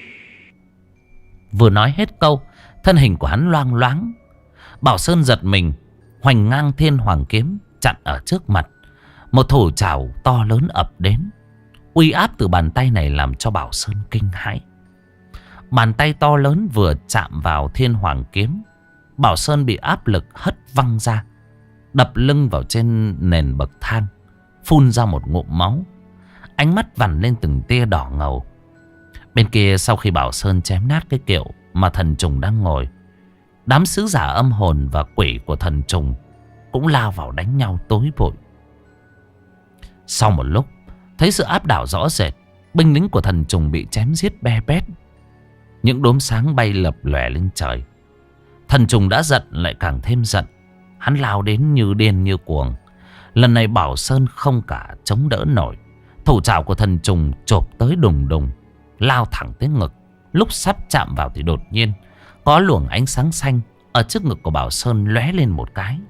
Vừa nói hết câu, thân hình của hắn loang loáng. Bảo Sơn giật mình, hoành ngang thiên hoàng kiếm chặn ở trước mặt. Một thủ trảo to lớn ập đến. Uy áp từ bàn tay này làm cho Bảo Sơn kinh hãi. Bàn tay to lớn vừa chạm vào thiên hoàng kiếm, Bảo Sơn bị áp lực hất văng ra. đập lưng vào trên nền bậc thang, phun ra một ngụm máu. Ánh mắt vằn lên từng tia đỏ ngầu. Bên kia sau khi Bảo Sơn chém nát cái kiệu mà thần trùng đang ngồi, đám sứ giả âm hồn và quỷ của thần trùng cũng lao vào đánh nhau tối vội. Sau một lúc, thấy sự áp đảo rõ rệt, binh lính của thần trùng bị chém giết be bét. Những đốm sáng bay lập lòe lên trời. Thần trùng đã giận lại càng thêm giận. Hắn lao đến như điên như cuồng. Lần này Bảo Sơn không cả chống đỡ nổi. Thủ trảo của thần trùng chộp tới đùng đùng, lao thẳng tới ngực. Lúc sắp chạm vào thì đột nhiên có luồng ánh sáng xanh ở trước ngực của Bảo Sơn lóe lên một cái.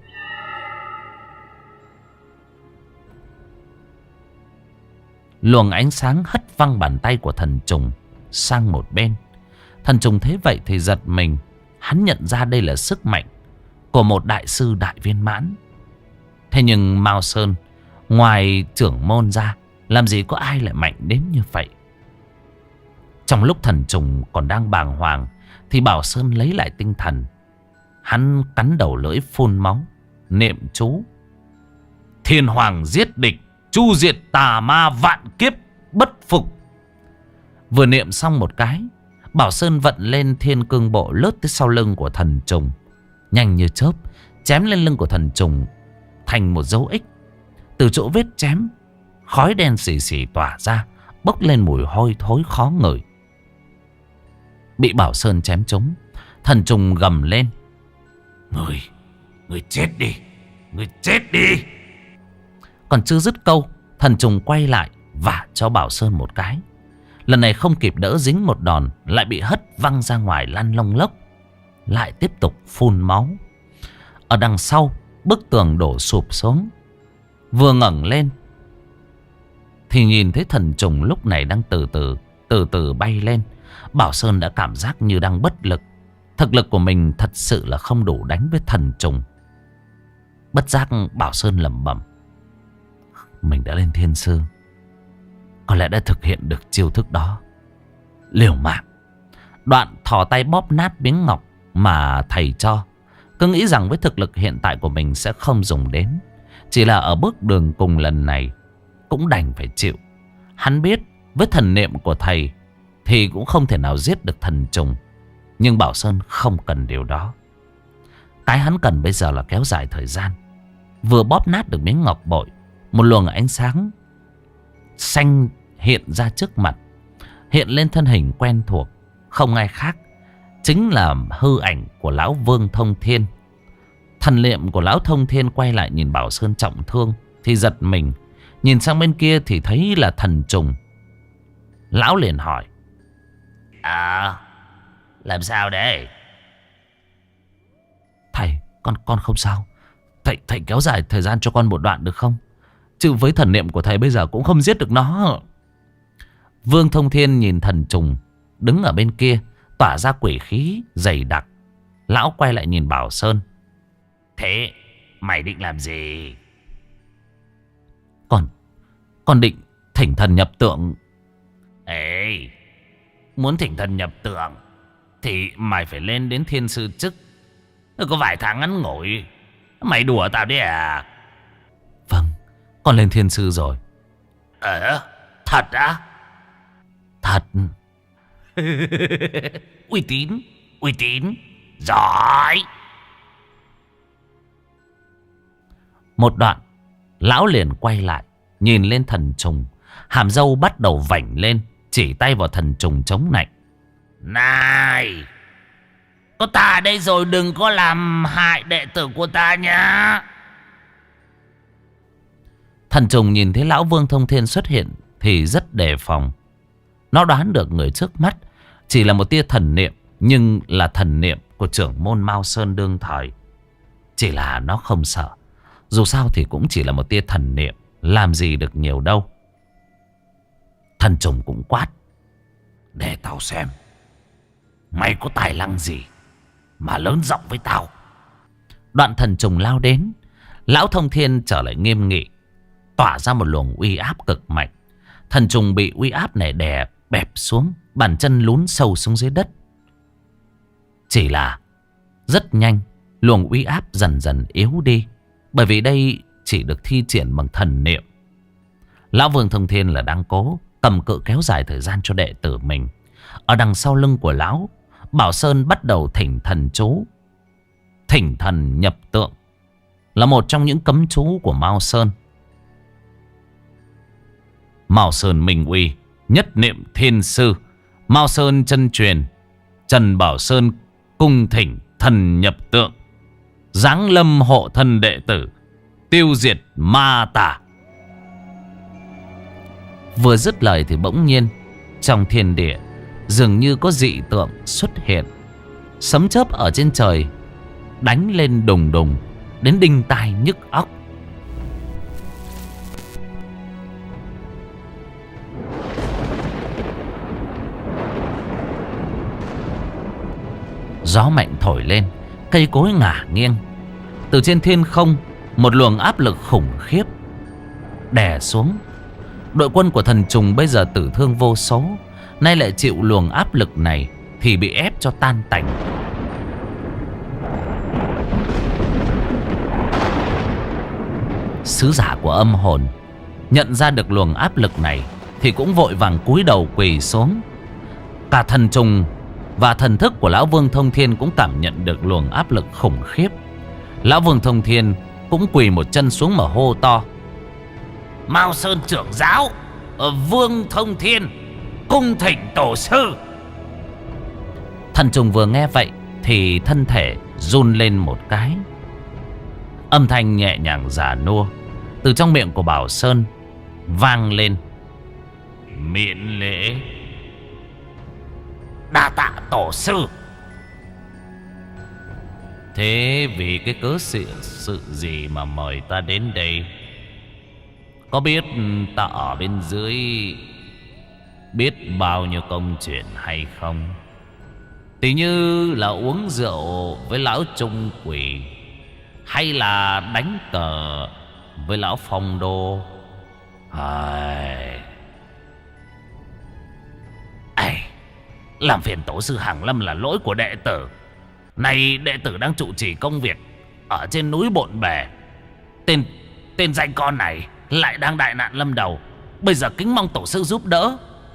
Luồng ánh sáng hất văng bàn tay của thần trùng sang một bên. Thần trùng thấy vậy thì giật mình. Hắn nhận ra đây là sức mạnh của một đại sư đại viên mãn. Thế nhưng Mao Sơn, ngoài trưởng môn ra, làm gì có ai lại mạnh đến như vậy. Trong lúc thần trùng còn đang bàng hoàng thì Bảo Sơn lấy lại tinh thần. Hắn cắn đầu lưỡi phun máu, niệm chú: Thiên hoàng giết địch, chu diệt tà ma vạn kiếp bất phục. Vừa niệm xong một cái, Bảo Sơn vận lên thiên cương bộ lướt tới sau lưng của thần trùng. Nhanh như chớp, chém lên lưng của thần trùng thành một dấu X. Từ chỗ vết chém, khói đen xì xì tỏa ra, bốc lên mùi hôi thối khó ngửi. Bị Bảo Sơn chém trúng, thần trùng gầm lên: Người, người chết đi, người chết đi. Còn chưa dứt câu, thần trùng quay lại vả cho Bảo Sơn một cái. Lần này không kịp đỡ dính một đòn, lại bị hất văng ra ngoài lăn lông lốc, lại tiếp tục phun máu. Ở đằng sau, bức tường đổ sụp xuống. Vừa ngẩng lên thì nhìn thấy thần trùng lúc này đang từ từ Từ từ bay lên. Bảo Sơn đã cảm giác như đang bất lực. Thực lực của mình thật sự là không đủ đánh với thần trùng. Bất giác Bảo Sơn lẩm bẩm: Mình đã lên thiên sư, có lẽ đã thực hiện được chiêu thức đó. Liều mạng. Đoạn thò tay bóp nát miếng ngọc mà thầy cho. Cứ nghĩ rằng với thực lực hiện tại của mình sẽ không dùng đến. Chỉ là ở bước đường cùng lần này cũng đành phải chịu. Hắn biết với thần niệm của thầy thì cũng không thể nào giết được thần trùng. Nhưng Bảo Sơn không cần điều đó. Cái hắn cần bây giờ là kéo dài thời gian. Vừa bóp nát được miếng ngọc bội, một luồng ánh sáng xanh hiện ra trước mặt. Hiện lên thân hình quen thuộc, không ai khác, chính là hư ảnh của lão Vương Thông Thiên. Thần niệm của lão Thông Thiên quay lại nhìn Bảo Sơn trọng thương thì giật mình. Nhìn sang bên kia thì thấy là thần trùng. Lão liền hỏi: À, làm sao đấy? Thầy, con con không sao. Thầy, thầy kéo dài thời gian cho con một đoạn được không? Chứ với thần niệm của thầy bây giờ cũng không giết được nó. Vương Thông Thiên nhìn thần trùng đứng ở bên kia, tỏa ra quỷ khí dày đặc. Lão quay lại nhìn Bảo Sơn: Thế mày định làm gì? Con Con định thỉnh thần nhập tượng. Ê, muốn thỉnh thần nhập tượng thì mày phải lên đến thiên sư chức. Có vài tháng ngắn ngủi. Mày đùa tao đấy à? Vâng, con lên thiên sư rồi. Ờ, thật á? Thật. Uy tín, uy tín, giỏi. Một đoạn, lão liền quay lại nhìn lên thần trùng. Hàm râu bắt đầu vảnh lên, chỉ tay vào thần trùng chống nạnh: Này, có ta ở đây rồi, đừng có làm hại đệ tử của ta nhá. Thần trùng nhìn thấy lão Vương Thông Thiên xuất hiện thì rất đề phòng. Nó đoán được người trước mắt chỉ là một tia thần niệm, nhưng là thần niệm của trưởng môn Mao Sơn đương thời. Chỉ là nó không sợ. Dù sao thì cũng chỉ là một tia thần niệm, làm gì được nhiều đâu. Thần trùng cũng quát: Để tao xem mày có tài năng gì mà lớn giọng với tao. Đoạn thần trùng lao đến. Lão Thông Thiên trở lại nghiêm nghị, tỏa ra một luồng uy áp cực mạnh. Thần trùng bị uy áp này đè bẹp xuống, bàn chân lún sâu xuống dưới đất. Chỉ là rất nhanh, luồng uy áp dần dần yếu đi. Bởi vì đây chỉ được thi triển bằng thần niệm. Lão Vương Thông Thiên là đang cố cầm cự kéo dài thời gian cho đệ tử mình. Ở đằng sau lưng của lão, Bảo Sơn bắt đầu thỉnh thần chú. Thỉnh thần nhập tượng là một trong những cấm chú của Mao Sơn. Mao Sơn Minh Uy, nhất niệm thiên sư. Mao Sơn chân truyền, Trần Bảo Sơn cung thỉnh thần nhập tượng. Giáng lâm hộ thân đệ tử, tiêu diệt ma tà. Vừa dứt lời thì bỗng nhiên trong thiên địa dường như có dị tượng xuất hiện. Sấm chớp ở trên trời đánh lên đùng đùng, đến đinh tai nhức óc. Gió mạnh thổi lên, cây cối ngả nghiêng. Từ trên thiên không, một luồng áp lực khủng khiếp đè xuống. Đội quân của thần trùng bây giờ tử thương vô số, nay lại chịu luồng áp lực này thì bị ép cho tan tành. Sứ giả của âm hồn nhận ra được luồng áp lực này thì cũng vội vàng cúi đầu quỳ xuống. Cả thần trùng và thần thức của Lão Vương Thông Thiên cũng cảm nhận được luồng áp lực khủng khiếp. Lão Vương Thông Thiên cũng quỳ một chân xuống mà hô to: Mao Sơn trưởng giáo, Vương Thông Thiên cung thỉnh tổ sư. Thần trùng vừa nghe vậy thì thân thể run lên một cái. Âm thanh nhẹ nhàng già nua từ trong miệng của Bảo Sơn vang lên: Miễn lễ. Đa tạ tổ sư. Thế vì cái cớ sự, sự gì mà mời ta đến đây? Có biết ta ở bên dưới biết bao nhiêu công chuyện hay không? Tỷ như là uống rượu với lão Trung Quỷ, hay là đánh cờ với lão Phong Đô? Ai... Ai... Làm phiền tổ sư Hàng Lâm là lỗi của đệ tử. Này đệ tử đang trụ trì công việc ở trên núi Bộn Bề. Tên tên danh con này lại đang đại nạn lâm đầu. Bây giờ kính mong tổ sư giúp đỡ.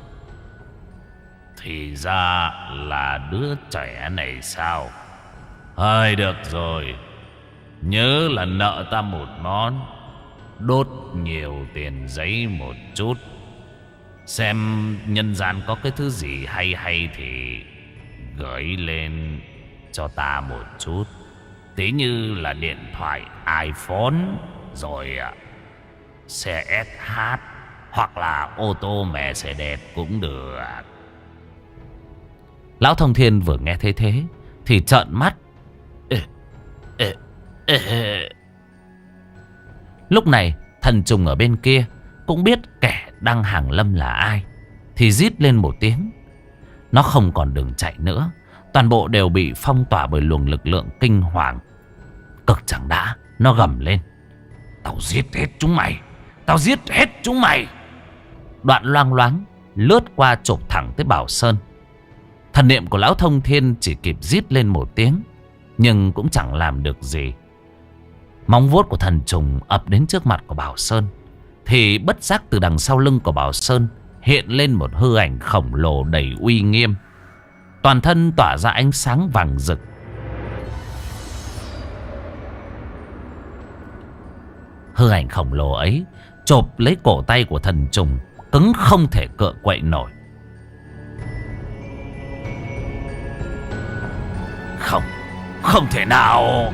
Thì ra là đứa trẻ này sao? Hơi được rồi, nhớ là nợ ta một món. Đốt nhiều tiền giấy một chút, xem nhân gian có cái thứ gì hay hay thì gửi lên cho ta một chút. Tí như là điện thoại iPhone, rồi xe ét hát, hoặc là ô tô Mercedes cũng được. Lão Thông Thiên vừa nghe thấy thế thì trợn mắt. Ê, ê, ê. Lúc này thần trùng ở bên kia cũng biết kẻ đang hàng lâm là ai thì rít lên một tiếng. Nó không còn đường chạy nữa, toàn bộ đều bị phong tỏa bởi luồng lực lượng kinh hoàng. Cực chẳng đã, nó gầm lên: Tao giết hết chúng mày, tao giết hết chúng mày. Đoạn loang loáng lướt qua chộp thẳng tới Bảo Sơn. Thần niệm của Lão Thông Thiên chỉ kịp rít lên một tiếng, nhưng cũng chẳng làm được gì. Móng vuốt của thần trùng ập đến trước mặt của Bảo Sơn thì bất giác từ đằng sau lưng của Bảo Sơn hiện lên một hư ảnh khổng lồ đầy uy nghiêm. Toàn thân tỏa ra ánh sáng vàng rực. Hư ảnh khổng lồ ấy chộp lấy cổ tay của thần trùng, cứng không thể cựa quậy nổi. Không, không thể nào.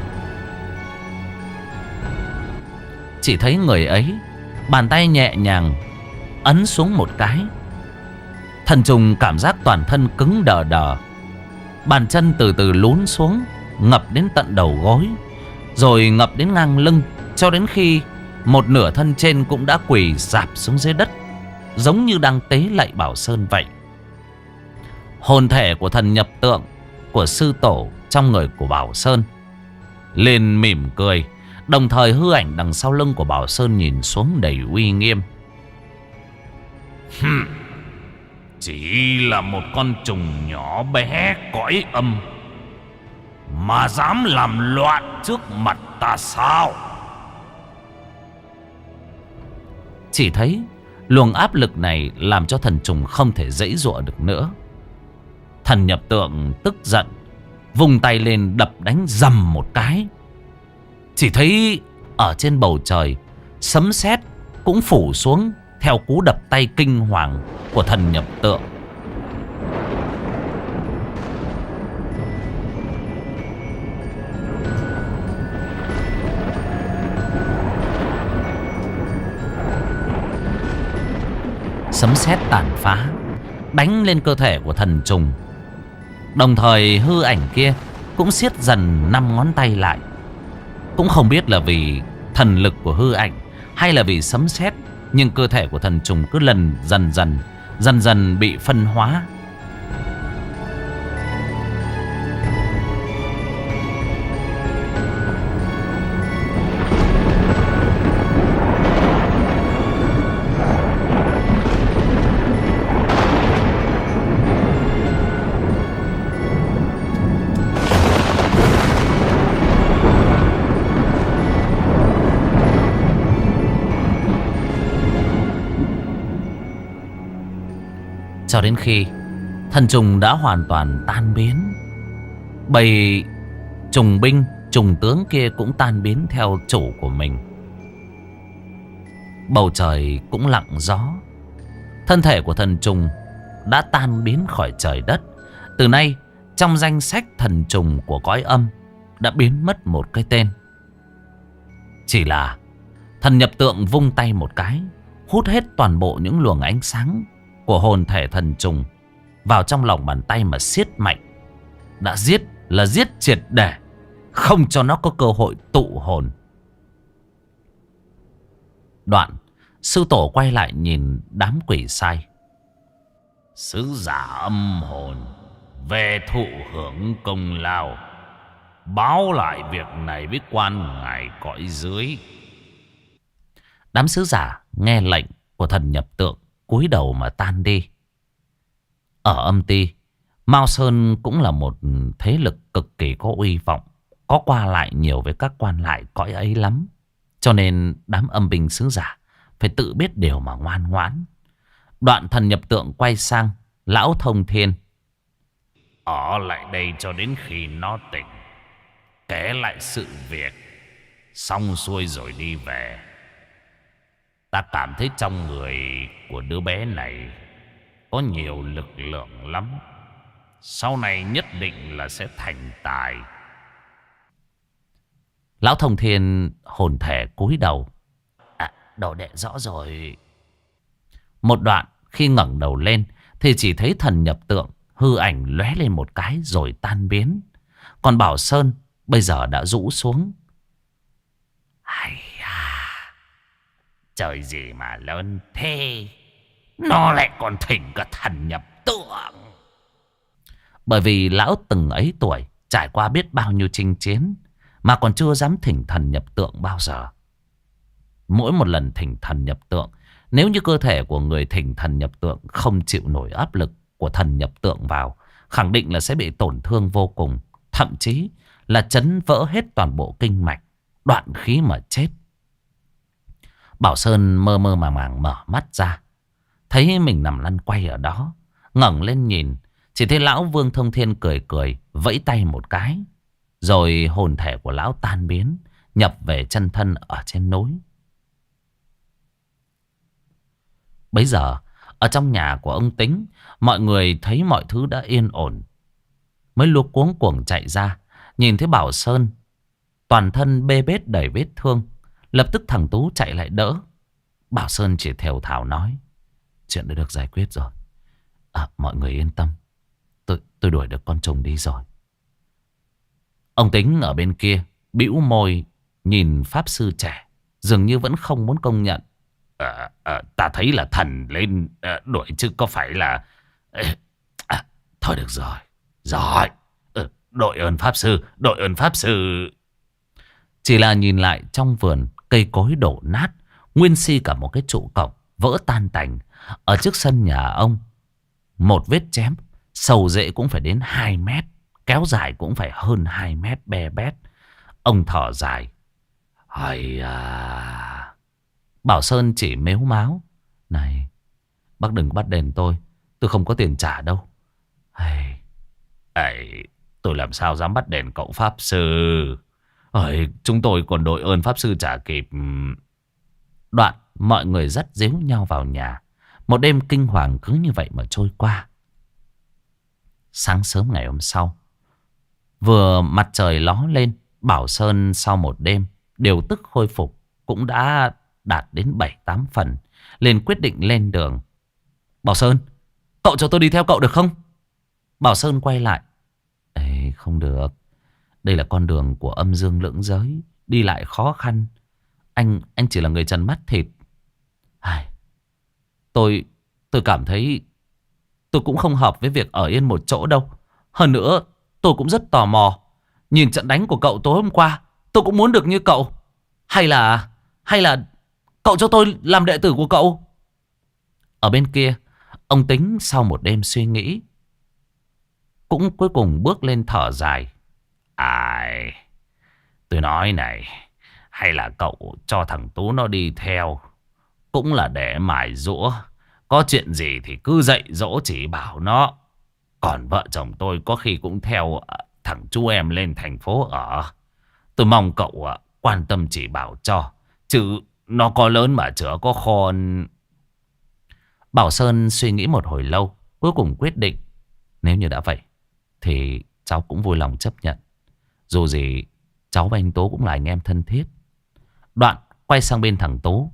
Chỉ thấy người ấy bàn tay nhẹ nhàng ấn xuống một cái. Thần trùng cảm giác toàn thân cứng đờ đờ. Bàn chân từ từ lún xuống, ngập đến tận đầu gối, rồi ngập đến ngang lưng, cho đến khi một nửa thân trên cũng đã quỳ rạp xuống dưới đất, giống như đang tế lạy Bảo Sơn vậy. Hồn thể của thần nhập tượng của sư tổ trong người của Bảo Sơn lên mỉm cười, đồng thời hư ảnh đằng sau lưng của Bảo Sơn nhìn xuống đầy uy nghiêm. Hừm, chỉ là một con trùng nhỏ bé cõi âm mà dám làm loạn trước mặt ta sao? Chỉ thấy luồng áp lực này làm cho thần trùng không thể giãy giụa được nữa. Thần nhập tượng tức giận, vung tay lên đập đánh dầm một cái. Chỉ thấy ở trên bầu trời, sấm sét cũng phủ xuống theo cú đập tay kinh hoàng của thần nhập tượng. Sấm sét tàn phá đánh lên cơ thể của thần trùng. Đồng thời hư ảnh kia cũng siết dần năm ngón tay lại. Cũng không biết là vì thần lực của hư ảnh hay là vì sấm sét, nhưng cơ thể của thần trùng cứ lần dần dần Dần dần bị phân hóa. Cho đến khi thần trùng đã hoàn toàn tan biến, bầy trùng binh, trùng tướng kia cũng tan biến theo chủ của mình. Bầu trời cũng lặng gió. Thân thể của thần trùng đã tan biến khỏi trời đất. Từ nay trong danh sách thần trùng của cõi âm đã biến mất một cái tên. Chỉ là thần nhập tượng vung tay một cái, hút hết toàn bộ những luồng ánh sáng của hồn thể thần trùng vào trong lòng bàn tay mà siết mạnh. Đã giết là giết triệt để, không cho nó có cơ hội tụ hồn. Đoạn sư tổ quay lại nhìn đám quỷ sai. Sứ giả âm hồn về thụ hưởng công lao, báo lại việc này với quan ngài cõi dưới. Đám sứ giả nghe lệnh của thần nhập tượng cúi đầu mà tan đi. Ở âm ty, Mao Sơn cũng là một thế lực cực kỳ có uy vọng, có qua lại nhiều với các quan lại cõi ấy lắm. Cho nên đám âm binh sứ giả phải tự biết điều mà ngoan ngoãn. Đoạn thần nhập tượng quay sang lão Thông Thiên. Ở lại đây cho đến khi nó tỉnh, kể lại sự việc, xong xuôi rồi đi về. Ta cảm thấy trong người của đứa bé này có nhiều lực lượng lắm. Sau này nhất định là sẽ thành tài. Lão Thông Thiên hồn thể cúi đầu. À, đồ đệ rõ rồi. Một đoạn khi ngẩng đầu lên thì chỉ thấy thần nhập tượng hư ảnh lóe lên một cái rồi tan biến. Còn Bảo Sơn bây giờ đã rũ xuống. Ai à, trời gì mà lớn thế, nó lại còn thỉnh cả thần nhập tượng. Bởi vì lão từng ấy tuổi, trải qua biết bao nhiêu chinh chiến, mà còn chưa dám thỉnh thần nhập tượng bao giờ. Mỗi một lần thỉnh thần nhập tượng, nếu như cơ thể của người thỉnh thần nhập tượng không chịu nổi áp lực của thần nhập tượng vào, khẳng định là sẽ bị tổn thương vô cùng. Thậm chí là chấn vỡ hết toàn bộ kinh mạch, đoạn khí mà chết. Bảo Sơn mơ mơ màng màng mở mắt ra, thấy mình nằm lăn quay ở đó. Ngẩng lên nhìn, chỉ thấy lão Vương Thông Thiên cười cười, vẫy tay một cái. Rồi hồn thể của lão tan biến, nhập về chân thân ở trên núi. Bấy giờ, ở trong nhà của ông Tính, mọi người thấy mọi thứ đã yên ổn, mới luống cuống cuồng chạy ra. Nhìn thấy Bảo Sơn toàn thân bê bết đầy vết thương, lập tức thằng Tú chạy lại đỡ. Bảo Sơn chỉ thều thào nói: chuyện đã được giải quyết rồi. À, mọi người yên tâm, Tôi, tôi đuổi được con trùng đi rồi. Ông Tính ở bên kia bĩu môi nhìn pháp sư trẻ, dường như vẫn không muốn công nhận. À, à, ta thấy là thần lên à, đuổi chứ có phải là... À, thôi được rồi. Rồi. À, đội ơn pháp sư, đội ơn pháp sư. Chỉ là nhìn lại trong vườn, cây cối đổ nát, nguyên si cả một cái trụ cổng vỡ tan tành. Ở trước sân nhà ông, một vết chém sâu rễ cũng phải đến hai mét, kéo dài cũng phải hơn hai mét be bét. Ông thở dài: Hay à, Bảo Sơn chỉ mếu máo. Này, bác đừng bắt đền tôi. Tôi không có tiền trả đâu. Hey, ấy, tôi làm sao dám bắt đền cậu Pháp Sư. Ơi, chúng tôi còn đội ơn Pháp Sư trả kịp. Đoạn mọi người dắt díu nhau vào nhà. Một đêm kinh hoàng cứ như vậy mà trôi qua. Sáng sớm ngày hôm sau, vừa mặt trời ló lên, Bảo Sơn sau một đêm điều tức khôi phục cũng đã đạt đến bảy tám phần. Liền quyết định lên đường. Bảo Sơn, cậu cho tôi đi theo cậu được không? Bảo Sơn quay lại. Ê, không được. Đây là con đường của âm dương lưỡng giới, đi lại khó khăn. Anh anh chỉ là người trần mắt thịt. Ai, tôi tôi cảm thấy tôi cũng không hợp với việc ở yên một chỗ đâu. Hơn nữa tôi cũng rất tò mò. Nhìn trận đánh của cậu tối hôm qua, tôi cũng muốn được như cậu. Hay là Hay là cậu cho tôi làm đệ tử của cậu? Ở bên kia, ông Tính sau một đêm suy nghĩ cũng cuối cùng bước lên thở dài. Ai, tôi nói này, hay là cậu cho thằng Tú nó đi theo, cũng là để mài giũa. Có chuyện gì thì cứ dạy dỗ chỉ bảo nó. Còn vợ chồng tôi có khi cũng theo thằng chú em lên thành phố ở. Tôi mong cậu quan tâm chỉ bảo cho. Chứ nó có lớn mà chữa có khôn. Bảo Sơn suy nghĩ một hồi lâu, cuối cùng quyết định nếu như đã vậy thì cháu cũng vui lòng chấp nhận. Dù gì cháu và anh Tố cũng là anh em thân thiết. Đoạn quay sang bên thằng Tố.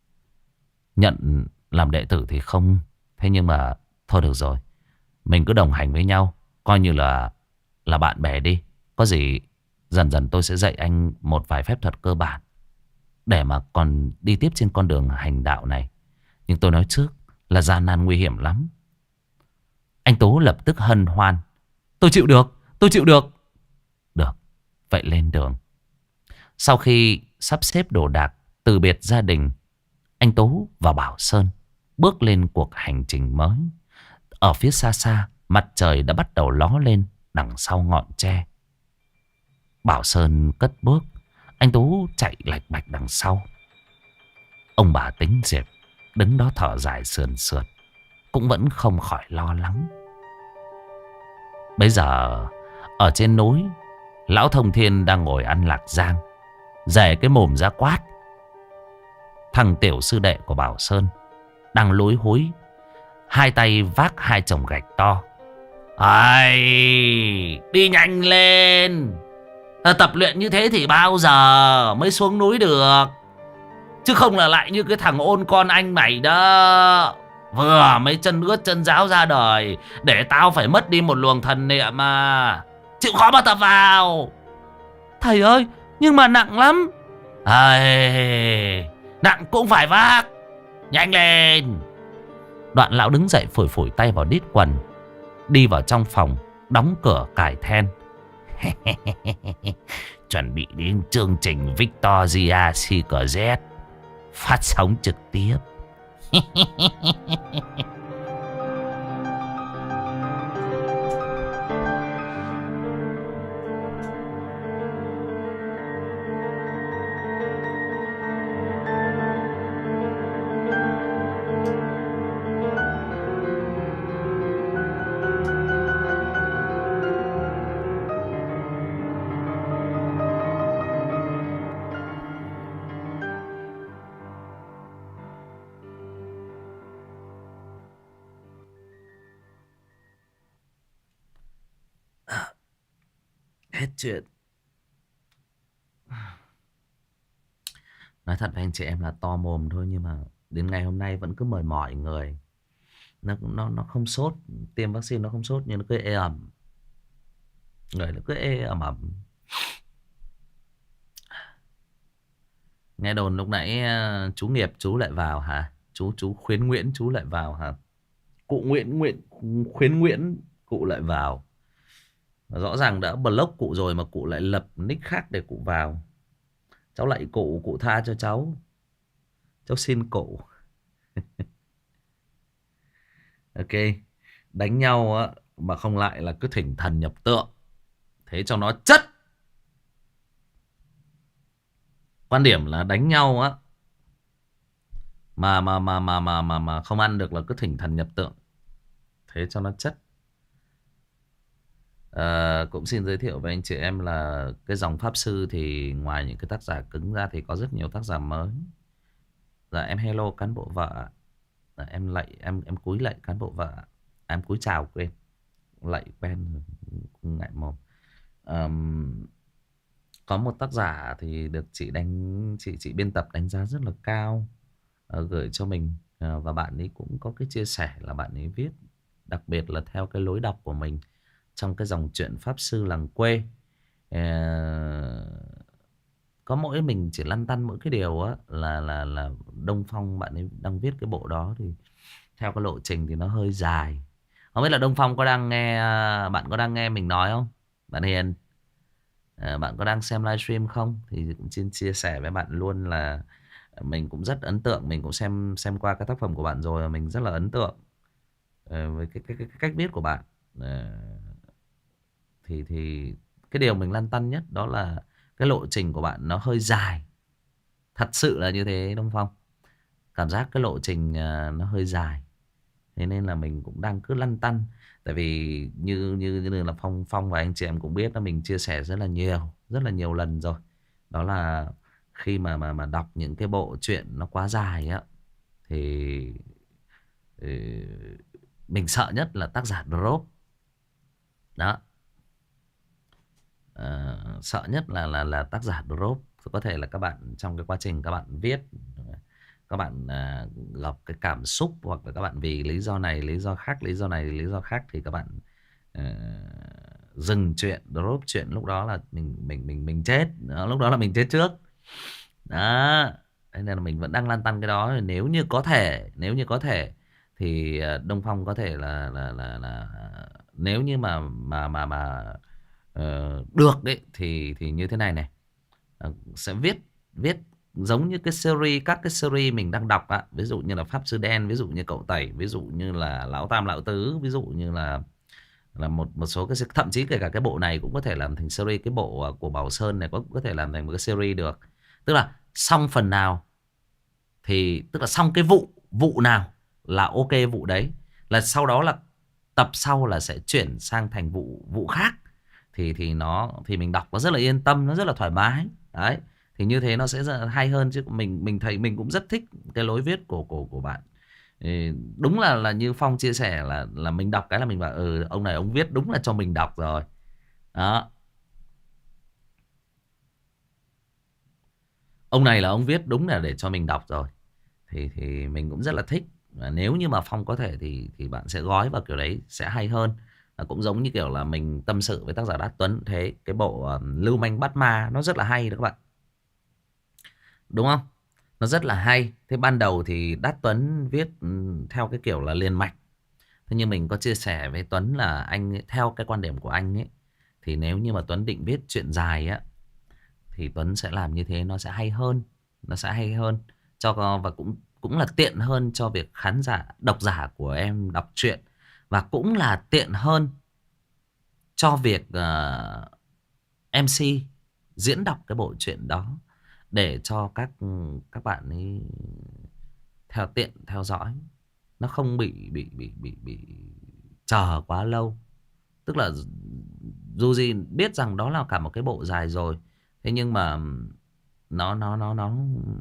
Nhận làm đệ tử thì không. Thế nhưng mà thôi được rồi, mình cứ đồng hành với nhau, coi như là là bạn bè đi. Có gì dần dần tôi sẽ dạy anh một vài phép thuật cơ bản để mà còn đi tiếp trên con đường hành đạo này. Nhưng tôi nói trước là gian nan nguy hiểm lắm. Anh Tố lập tức hân hoan. Tôi chịu được, tôi chịu được. Được, vậy lên đường. Sau khi sắp xếp đồ đạc, từ biệt gia đình, anh Tố và Bảo Sơn bước lên cuộc hành trình mới. Ở phía xa xa, mặt trời đã bắt đầu ló lên đằng sau ngọn tre. Bảo Sơn cất bước, anh Tú chạy lạch bạch đằng sau. Ông bà Tính Diệp đứng đó thở dài sườn sượt, cũng vẫn không khỏi lo lắng. Bây giờ ở trên núi, lão Thông Thiên đang ngồi ăn lạc giang, rẻ cái mồm ra quát. Thằng tiểu sư đệ của Bảo Sơn đang lối húi, hai tay vác hai chồng gạch to. Ai, đi nhanh lên. Tập luyện như thế thì bao giờ mới xuống núi được. Chứ không là lại như cái thằng ôn con anh mày đó. Vừa mấy chân ướt chân ráo ra đời, để tao phải mất đi một luồng thần niệm mà. Chịu khó mà tập vào. Thầy ơi, nhưng mà nặng lắm. Ai, nặng cũng phải vác. Nhanh lên. Đoạn lão đứng dậy phủi phủi tay vào đít quần, đi vào trong phòng, đóng cửa cài then. Chuẩn bị đến chương trình Victoria Secret phát sóng trực tiếp. Hết chuyện. Nói thật với anh chị em là to mồm thôi, nhưng mà đến ngày hôm nay vẫn cứ mời mỏi người. Nó nó nó không sốt, tiêm vaccine nó không sốt, nhưng nó cứ ê ẩm. Người nó cứ ê ẩm ẩm. Nghe đồn lúc nãy chú Nghiệp chú lại vào hả? Chú chú Khuyến Nguyễn chú lại vào hả? Cụ Nguyễn Nguyễn Khuyến Nguyễn cụ lại vào. Rõ ràng đã block cụ rồi mà cụ lại lập nick khác để cụ vào. Cháu lại cụ, cụ tha cho cháu. Cháu xin cụ. Ok. Đánh nhau á mà không lại là cứ thỉnh thần nhập tượng. Thế cho nó chất. Quan điểm là đánh nhau á Mà mà mà mà mà mà mà không ăn được là cứ thỉnh thần nhập tượng. Thế cho nó chất. Ờ, cũng xin giới thiệu với anh chị em là cái dòng pháp sư thì ngoài những cái tác giả cứng ra thì có rất nhiều tác giả mới. Dạ em hello cán bộ vợ ạ. Dạ, em lạy em em cúi lạy cán bộ vợ ạ. À, em cúi chào quên. Lạy quen rồi, không ngại mồm. Ờm, có một tác giả thì được chị đánh chị chị biên tập đánh giá rất là cao, ờ, gửi cho mình. Ờ, và bạn ấy cũng có cái chia sẻ là bạn ấy viết đặc biệt là theo cái lối đọc của mình trong cái dòng truyện Pháp Sư Làng Quê. Ờ, có mỗi mình chỉ lăn tăn mỗi cái điều á là là là Đông Phong bạn ấy đang viết cái bộ đó thì theo cái lộ trình thì nó hơi dài. Không biết là Đông Phong có đang nghe, à, bạn có đang nghe mình nói không? Bạn Hiền, à, bạn có đang xem livestream không? Thì cũng xin chia sẻ với bạn luôn là mình cũng rất ấn tượng, mình cũng xem xem qua các tác phẩm của bạn rồi và mình rất là ấn tượng ờ, với cái, cái, cái, cái cách viết của bạn. Ờ, thì thì cái điều mình lăn tăn nhất đó là cái lộ trình của bạn nó hơi dài. Thật sự là như thế Đông Phong. Cảm giác cái lộ trình à, nó hơi dài. Thế nên là mình cũng đang cứ lăn tăn. Tại vì như như như là Phong Phong và anh chị em cũng biết là mình chia sẻ rất là nhiều, rất là nhiều lần rồi. Đó là khi mà mà mà đọc những cái bộ truyện nó quá dài á thì ừ, mình sợ nhất là tác giả drop. Đó. Ờ, sợ nhất là là là tác giả drop. Có thể là các bạn trong cái quá trình các bạn viết, các bạn à, gặp cái cảm xúc hoặc là các bạn vì lý do này lý do khác, lý do này lý do khác thì các bạn ờ, dừng chuyện, drop chuyện, lúc đó là mình mình mình mình chết đó, lúc đó là mình chết trước đó. Thế nên là mình vẫn đang lăn tăn cái đó. Nếu như có thể, nếu như có thể thì ờ, Đông Phong có thể là là là, là nếu như mà mà mà mà ờ, được đấy thì thì như thế này này. Ờ, sẽ viết viết giống như cái series, các cái series mình đang đọc á, ví dụ như là Pháp Sư Đen, ví dụ như Cậu Tẩy, ví dụ như là Lão Tam Lão Tứ, ví dụ như là là một một số cái, thậm chí kể cả cái bộ này cũng có thể làm thành series. Cái bộ à, của Bảo Sơn này có có thể làm thành một cái series được. Tức là xong phần nào thì tức là xong cái vụ vụ nào là ok, vụ đấy là sau đó là tập sau là sẽ chuyển sang thành vụ vụ khác. Thì thì nó thì mình đọc nó rất là yên tâm, nó rất là thoải mái đấy. Thì như thế nó sẽ rất là hay hơn chứ. Mình mình thấy mình cũng rất thích cái lối viết của của của bạn. Thì đúng là là như Phong chia sẻ là là mình đọc cái là mình bảo ừ ông này ông viết đúng là cho mình đọc rồi đó. Ông này là ông viết đúng là để cho mình đọc rồi. Thì thì mình cũng rất là thích. Và nếu như mà Phong có thể thì thì bạn sẽ gói vào kiểu đấy sẽ hay hơn. Và cũng giống như kiểu là mình tâm sự với tác giả Đát Tuấn thế. Cái bộ um, Lưu Manh Bắt Ma nó rất là hay đó các bạn, đúng không? Nó rất là hay. Thế ban đầu thì Đát Tuấn viết um, theo cái kiểu là liền mạch. Thế nhưng mình có chia sẻ với Tuấn là anh ấy, theo cái quan điểm của anh ấy, thì nếu như mà Tuấn định viết chuyện dài á thì Tuấn sẽ làm như thế nó sẽ hay hơn. Nó sẽ hay hơn cho, và cũng cũng là tiện hơn cho việc khán giả, độc giả của em đọc truyện. Và cũng là tiện hơn cho việc uh, em xê diễn đọc cái bộ truyện đó để cho các các bạn ấy theo tiện theo dõi, nó không bị bị bị bị bị chờ quá lâu. Tức là dù gì biết rằng đó là cả một cái bộ dài rồi, thế nhưng mà nó nó nó nó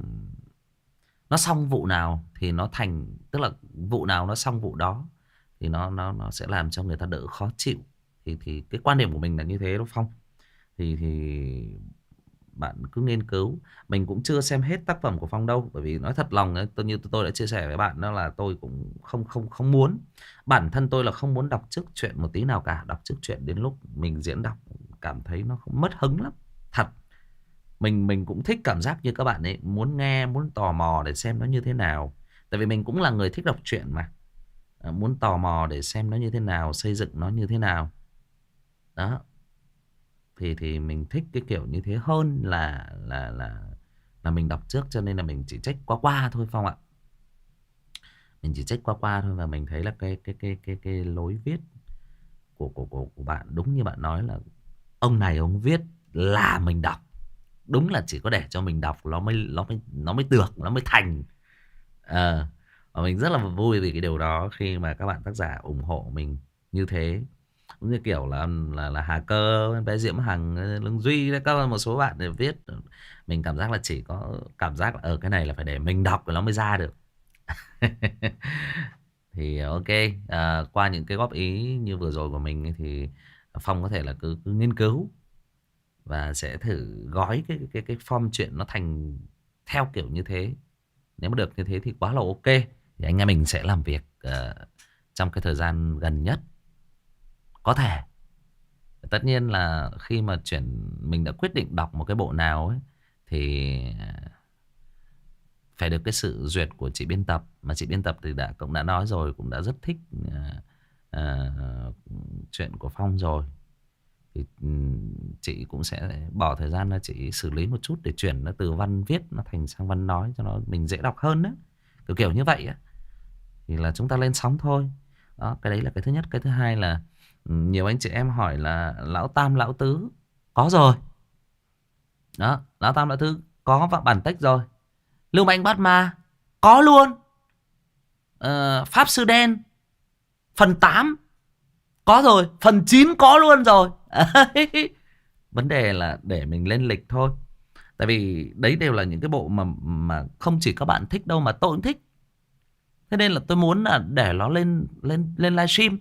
nó xong vụ nào thì nó thành, tức là vụ nào nó xong vụ đó thì nó nó nó sẽ làm cho người ta đỡ khó chịu. Thì thì cái quan điểm của mình là như thế đó Phong. Thì thì bạn cứ nghiên cứu. Mình cũng chưa xem hết tác phẩm của Phong đâu, bởi vì nói thật lòng ấy, tôi như tôi đã chia sẻ với bạn đó là tôi cũng không không không muốn, bản thân tôi là không muốn đọc trước chuyện một tí nào cả. Đọc trước chuyện đến lúc mình diễn đọc cảm thấy nó không mất hứng lắm thật. Mình mình cũng thích cảm giác như các bạn ấy, muốn nghe, muốn tò mò để xem nó như thế nào. Tại vì mình cũng là người thích đọc truyện mà. À, muốn tò mò để xem nó như thế nào, xây dựng nó như thế nào. Đó. Thì thì mình thích cái kiểu như thế hơn là là là là mình đọc trước, cho nên là mình chỉ trách qua qua thôi Phong ạ. Mình chỉ trách qua qua thôi, và mình thấy là cái cái cái cái cái lối viết của của của của bạn đúng như bạn nói là ông này ông viết là mình đọc. Đúng là chỉ có để cho mình đọc nó mới nó mới nó mới được, nó mới thành. Ờ, và mình rất là vui vì cái điều đó khi mà các bạn tác giả ủng hộ mình như thế. Cũng như kiểu là là là Hà Cơ, bé Diễm Hằng, Lương Duy, các một số bạn để viết, mình cảm giác là chỉ có cảm giác là ở cái này là phải để mình đọc rồi nó mới ra được. Thì ok, à, qua những cái góp ý như vừa rồi của mình ấy, thì Phong có thể là cứ, cứ nghiên cứu và sẽ thử gói cái cái cái form chuyện nó thành theo kiểu như thế. Nếu mà được như thế thì quá là ok. Thì anh em mình sẽ làm việc ờ, trong cái thời gian gần nhất có thể. Tất nhiên là khi mà chuyển mình đã quyết định đọc một cái bộ nào ấy thì phải được cái sự duyệt của chị biên tập, mà chị biên tập thì đã cũng đã nói rồi, cũng đã rất thích ờ, ờ, chuyện của Phong rồi. Thì ừm, chị cũng sẽ bỏ thời gian ra chị xử lý một chút để chuyển nó từ văn viết nó thành sang văn nói cho nó mình dễ đọc hơn đó. Kiểu kiểu như vậy á. Thì là chúng ta lên sóng thôi. Đó, cái đấy là cái thứ nhất. Cái thứ hai là ừm, nhiều anh chị em hỏi là Lão Tam Lão Tứ có rồi. Đó, Lão Tam Lão Tứ có bản text rồi. Lưu Manh Bắt Ma có luôn. Ờ, Pháp Sư Đen phần tám có rồi, phần chín có luôn rồi. Vấn đề là để mình lên lịch thôi. Tại vì đấy đều là những cái bộ mà mà không chỉ các bạn thích đâu mà tôi cũng thích. Thế nên là tôi muốn là để nó lên lên lên livestream.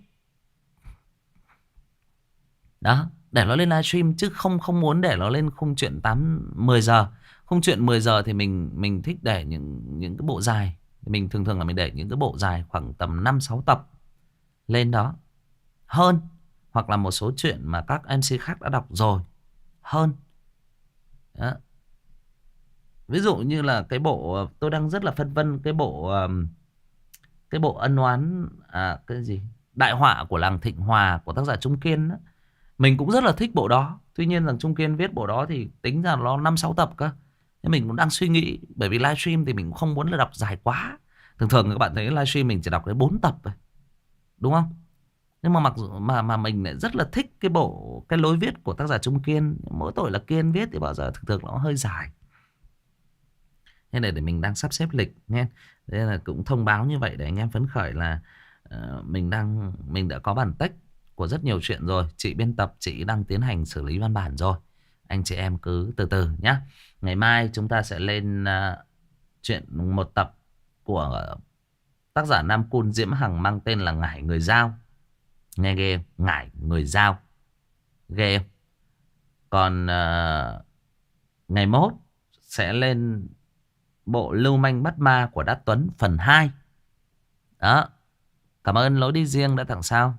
Đó, để nó lên livestream chứ không không muốn để nó lên khung chuyện tám mười giờ. Khung chuyện mười giờ thì mình mình thích để những những cái bộ dài. Mình thường thường là mình để những cái bộ dài khoảng tầm năm sáu tập lên đó hơn, hoặc là một số chuyện mà các em xê khác đã đọc rồi hơn. Đó. Ví dụ như là cái bộ tôi đang rất là phân vân cái bộ um, cái bộ ân oán à, cái gì Đại họa của làng Thịnh Hòa của tác giả Trung Kiên đó. Mình cũng rất là thích bộ đó. Tuy nhiên rằng Trung Kiên viết bộ đó thì tính ra nó năm sáu tập cơ. Thế mình cũng đang suy nghĩ, bởi vì livestream thì mình cũng không muốn là đọc dài quá. Thường thường các bạn thấy livestream mình chỉ đọc đến bốn tập thôi, đúng không? Nhưng mà mặc dù mà mà mình lại rất là thích cái bộ cái lối viết của tác giả Trung Kiên. Mỗi tội là Kiên viết thì bao giờ thường thường nó hơi dài. Thế này để mình đang sắp xếp lịch nhé. Thế là cũng thông báo như vậy để anh em phấn khởi là uh, mình đang mình đã có bản text của rất nhiều chuyện rồi. Chị biên tập chị đang tiến hành xử lý văn bản rồi. Anh chị em cứ từ từ nhé. Ngày mai chúng ta sẽ lên uh, chuyện một tập của tác giả Nam Cun Diễm Hằng mang tên là Ngải Người Giao. Nghe ghê, Ngải Người Giao. Ghê. Còn uh, ngày mốt sẽ lên bộ Lưu Manh Bắt Ma của Đát Tuấn phần hai. Đó. Cảm ơn Lối Đi Riêng đã tặng sao.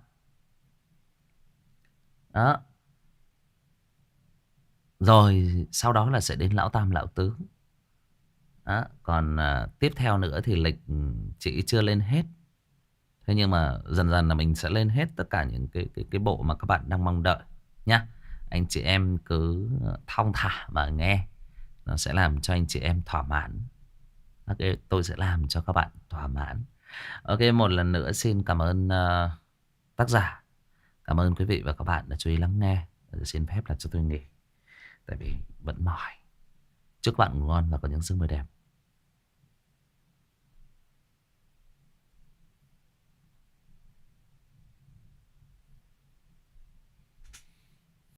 Đó. Rồi sau đó là sẽ đến Lão Tam Lão Tứ. Đó. Còn uh, tiếp theo nữa thì lịch chị chưa lên hết. Thế nhưng mà dần dần là mình sẽ lên hết tất cả những cái cái cái bộ mà các bạn đang mong đợi nhá. Anh chị em cứ thong thả mà nghe. Nó sẽ làm cho anh chị em thỏa mãn. Ok, tôi sẽ làm cho các bạn thỏa mãn. Ok, một lần nữa xin cảm ơn uh, tác giả. Cảm ơn quý vị và các bạn đã chú ý lắng nghe. Xin phép là cho tôi nghỉ. Tại vì vẫn mỏi. Chúc bạn ngủ ngon và có những giấc mơ đẹp.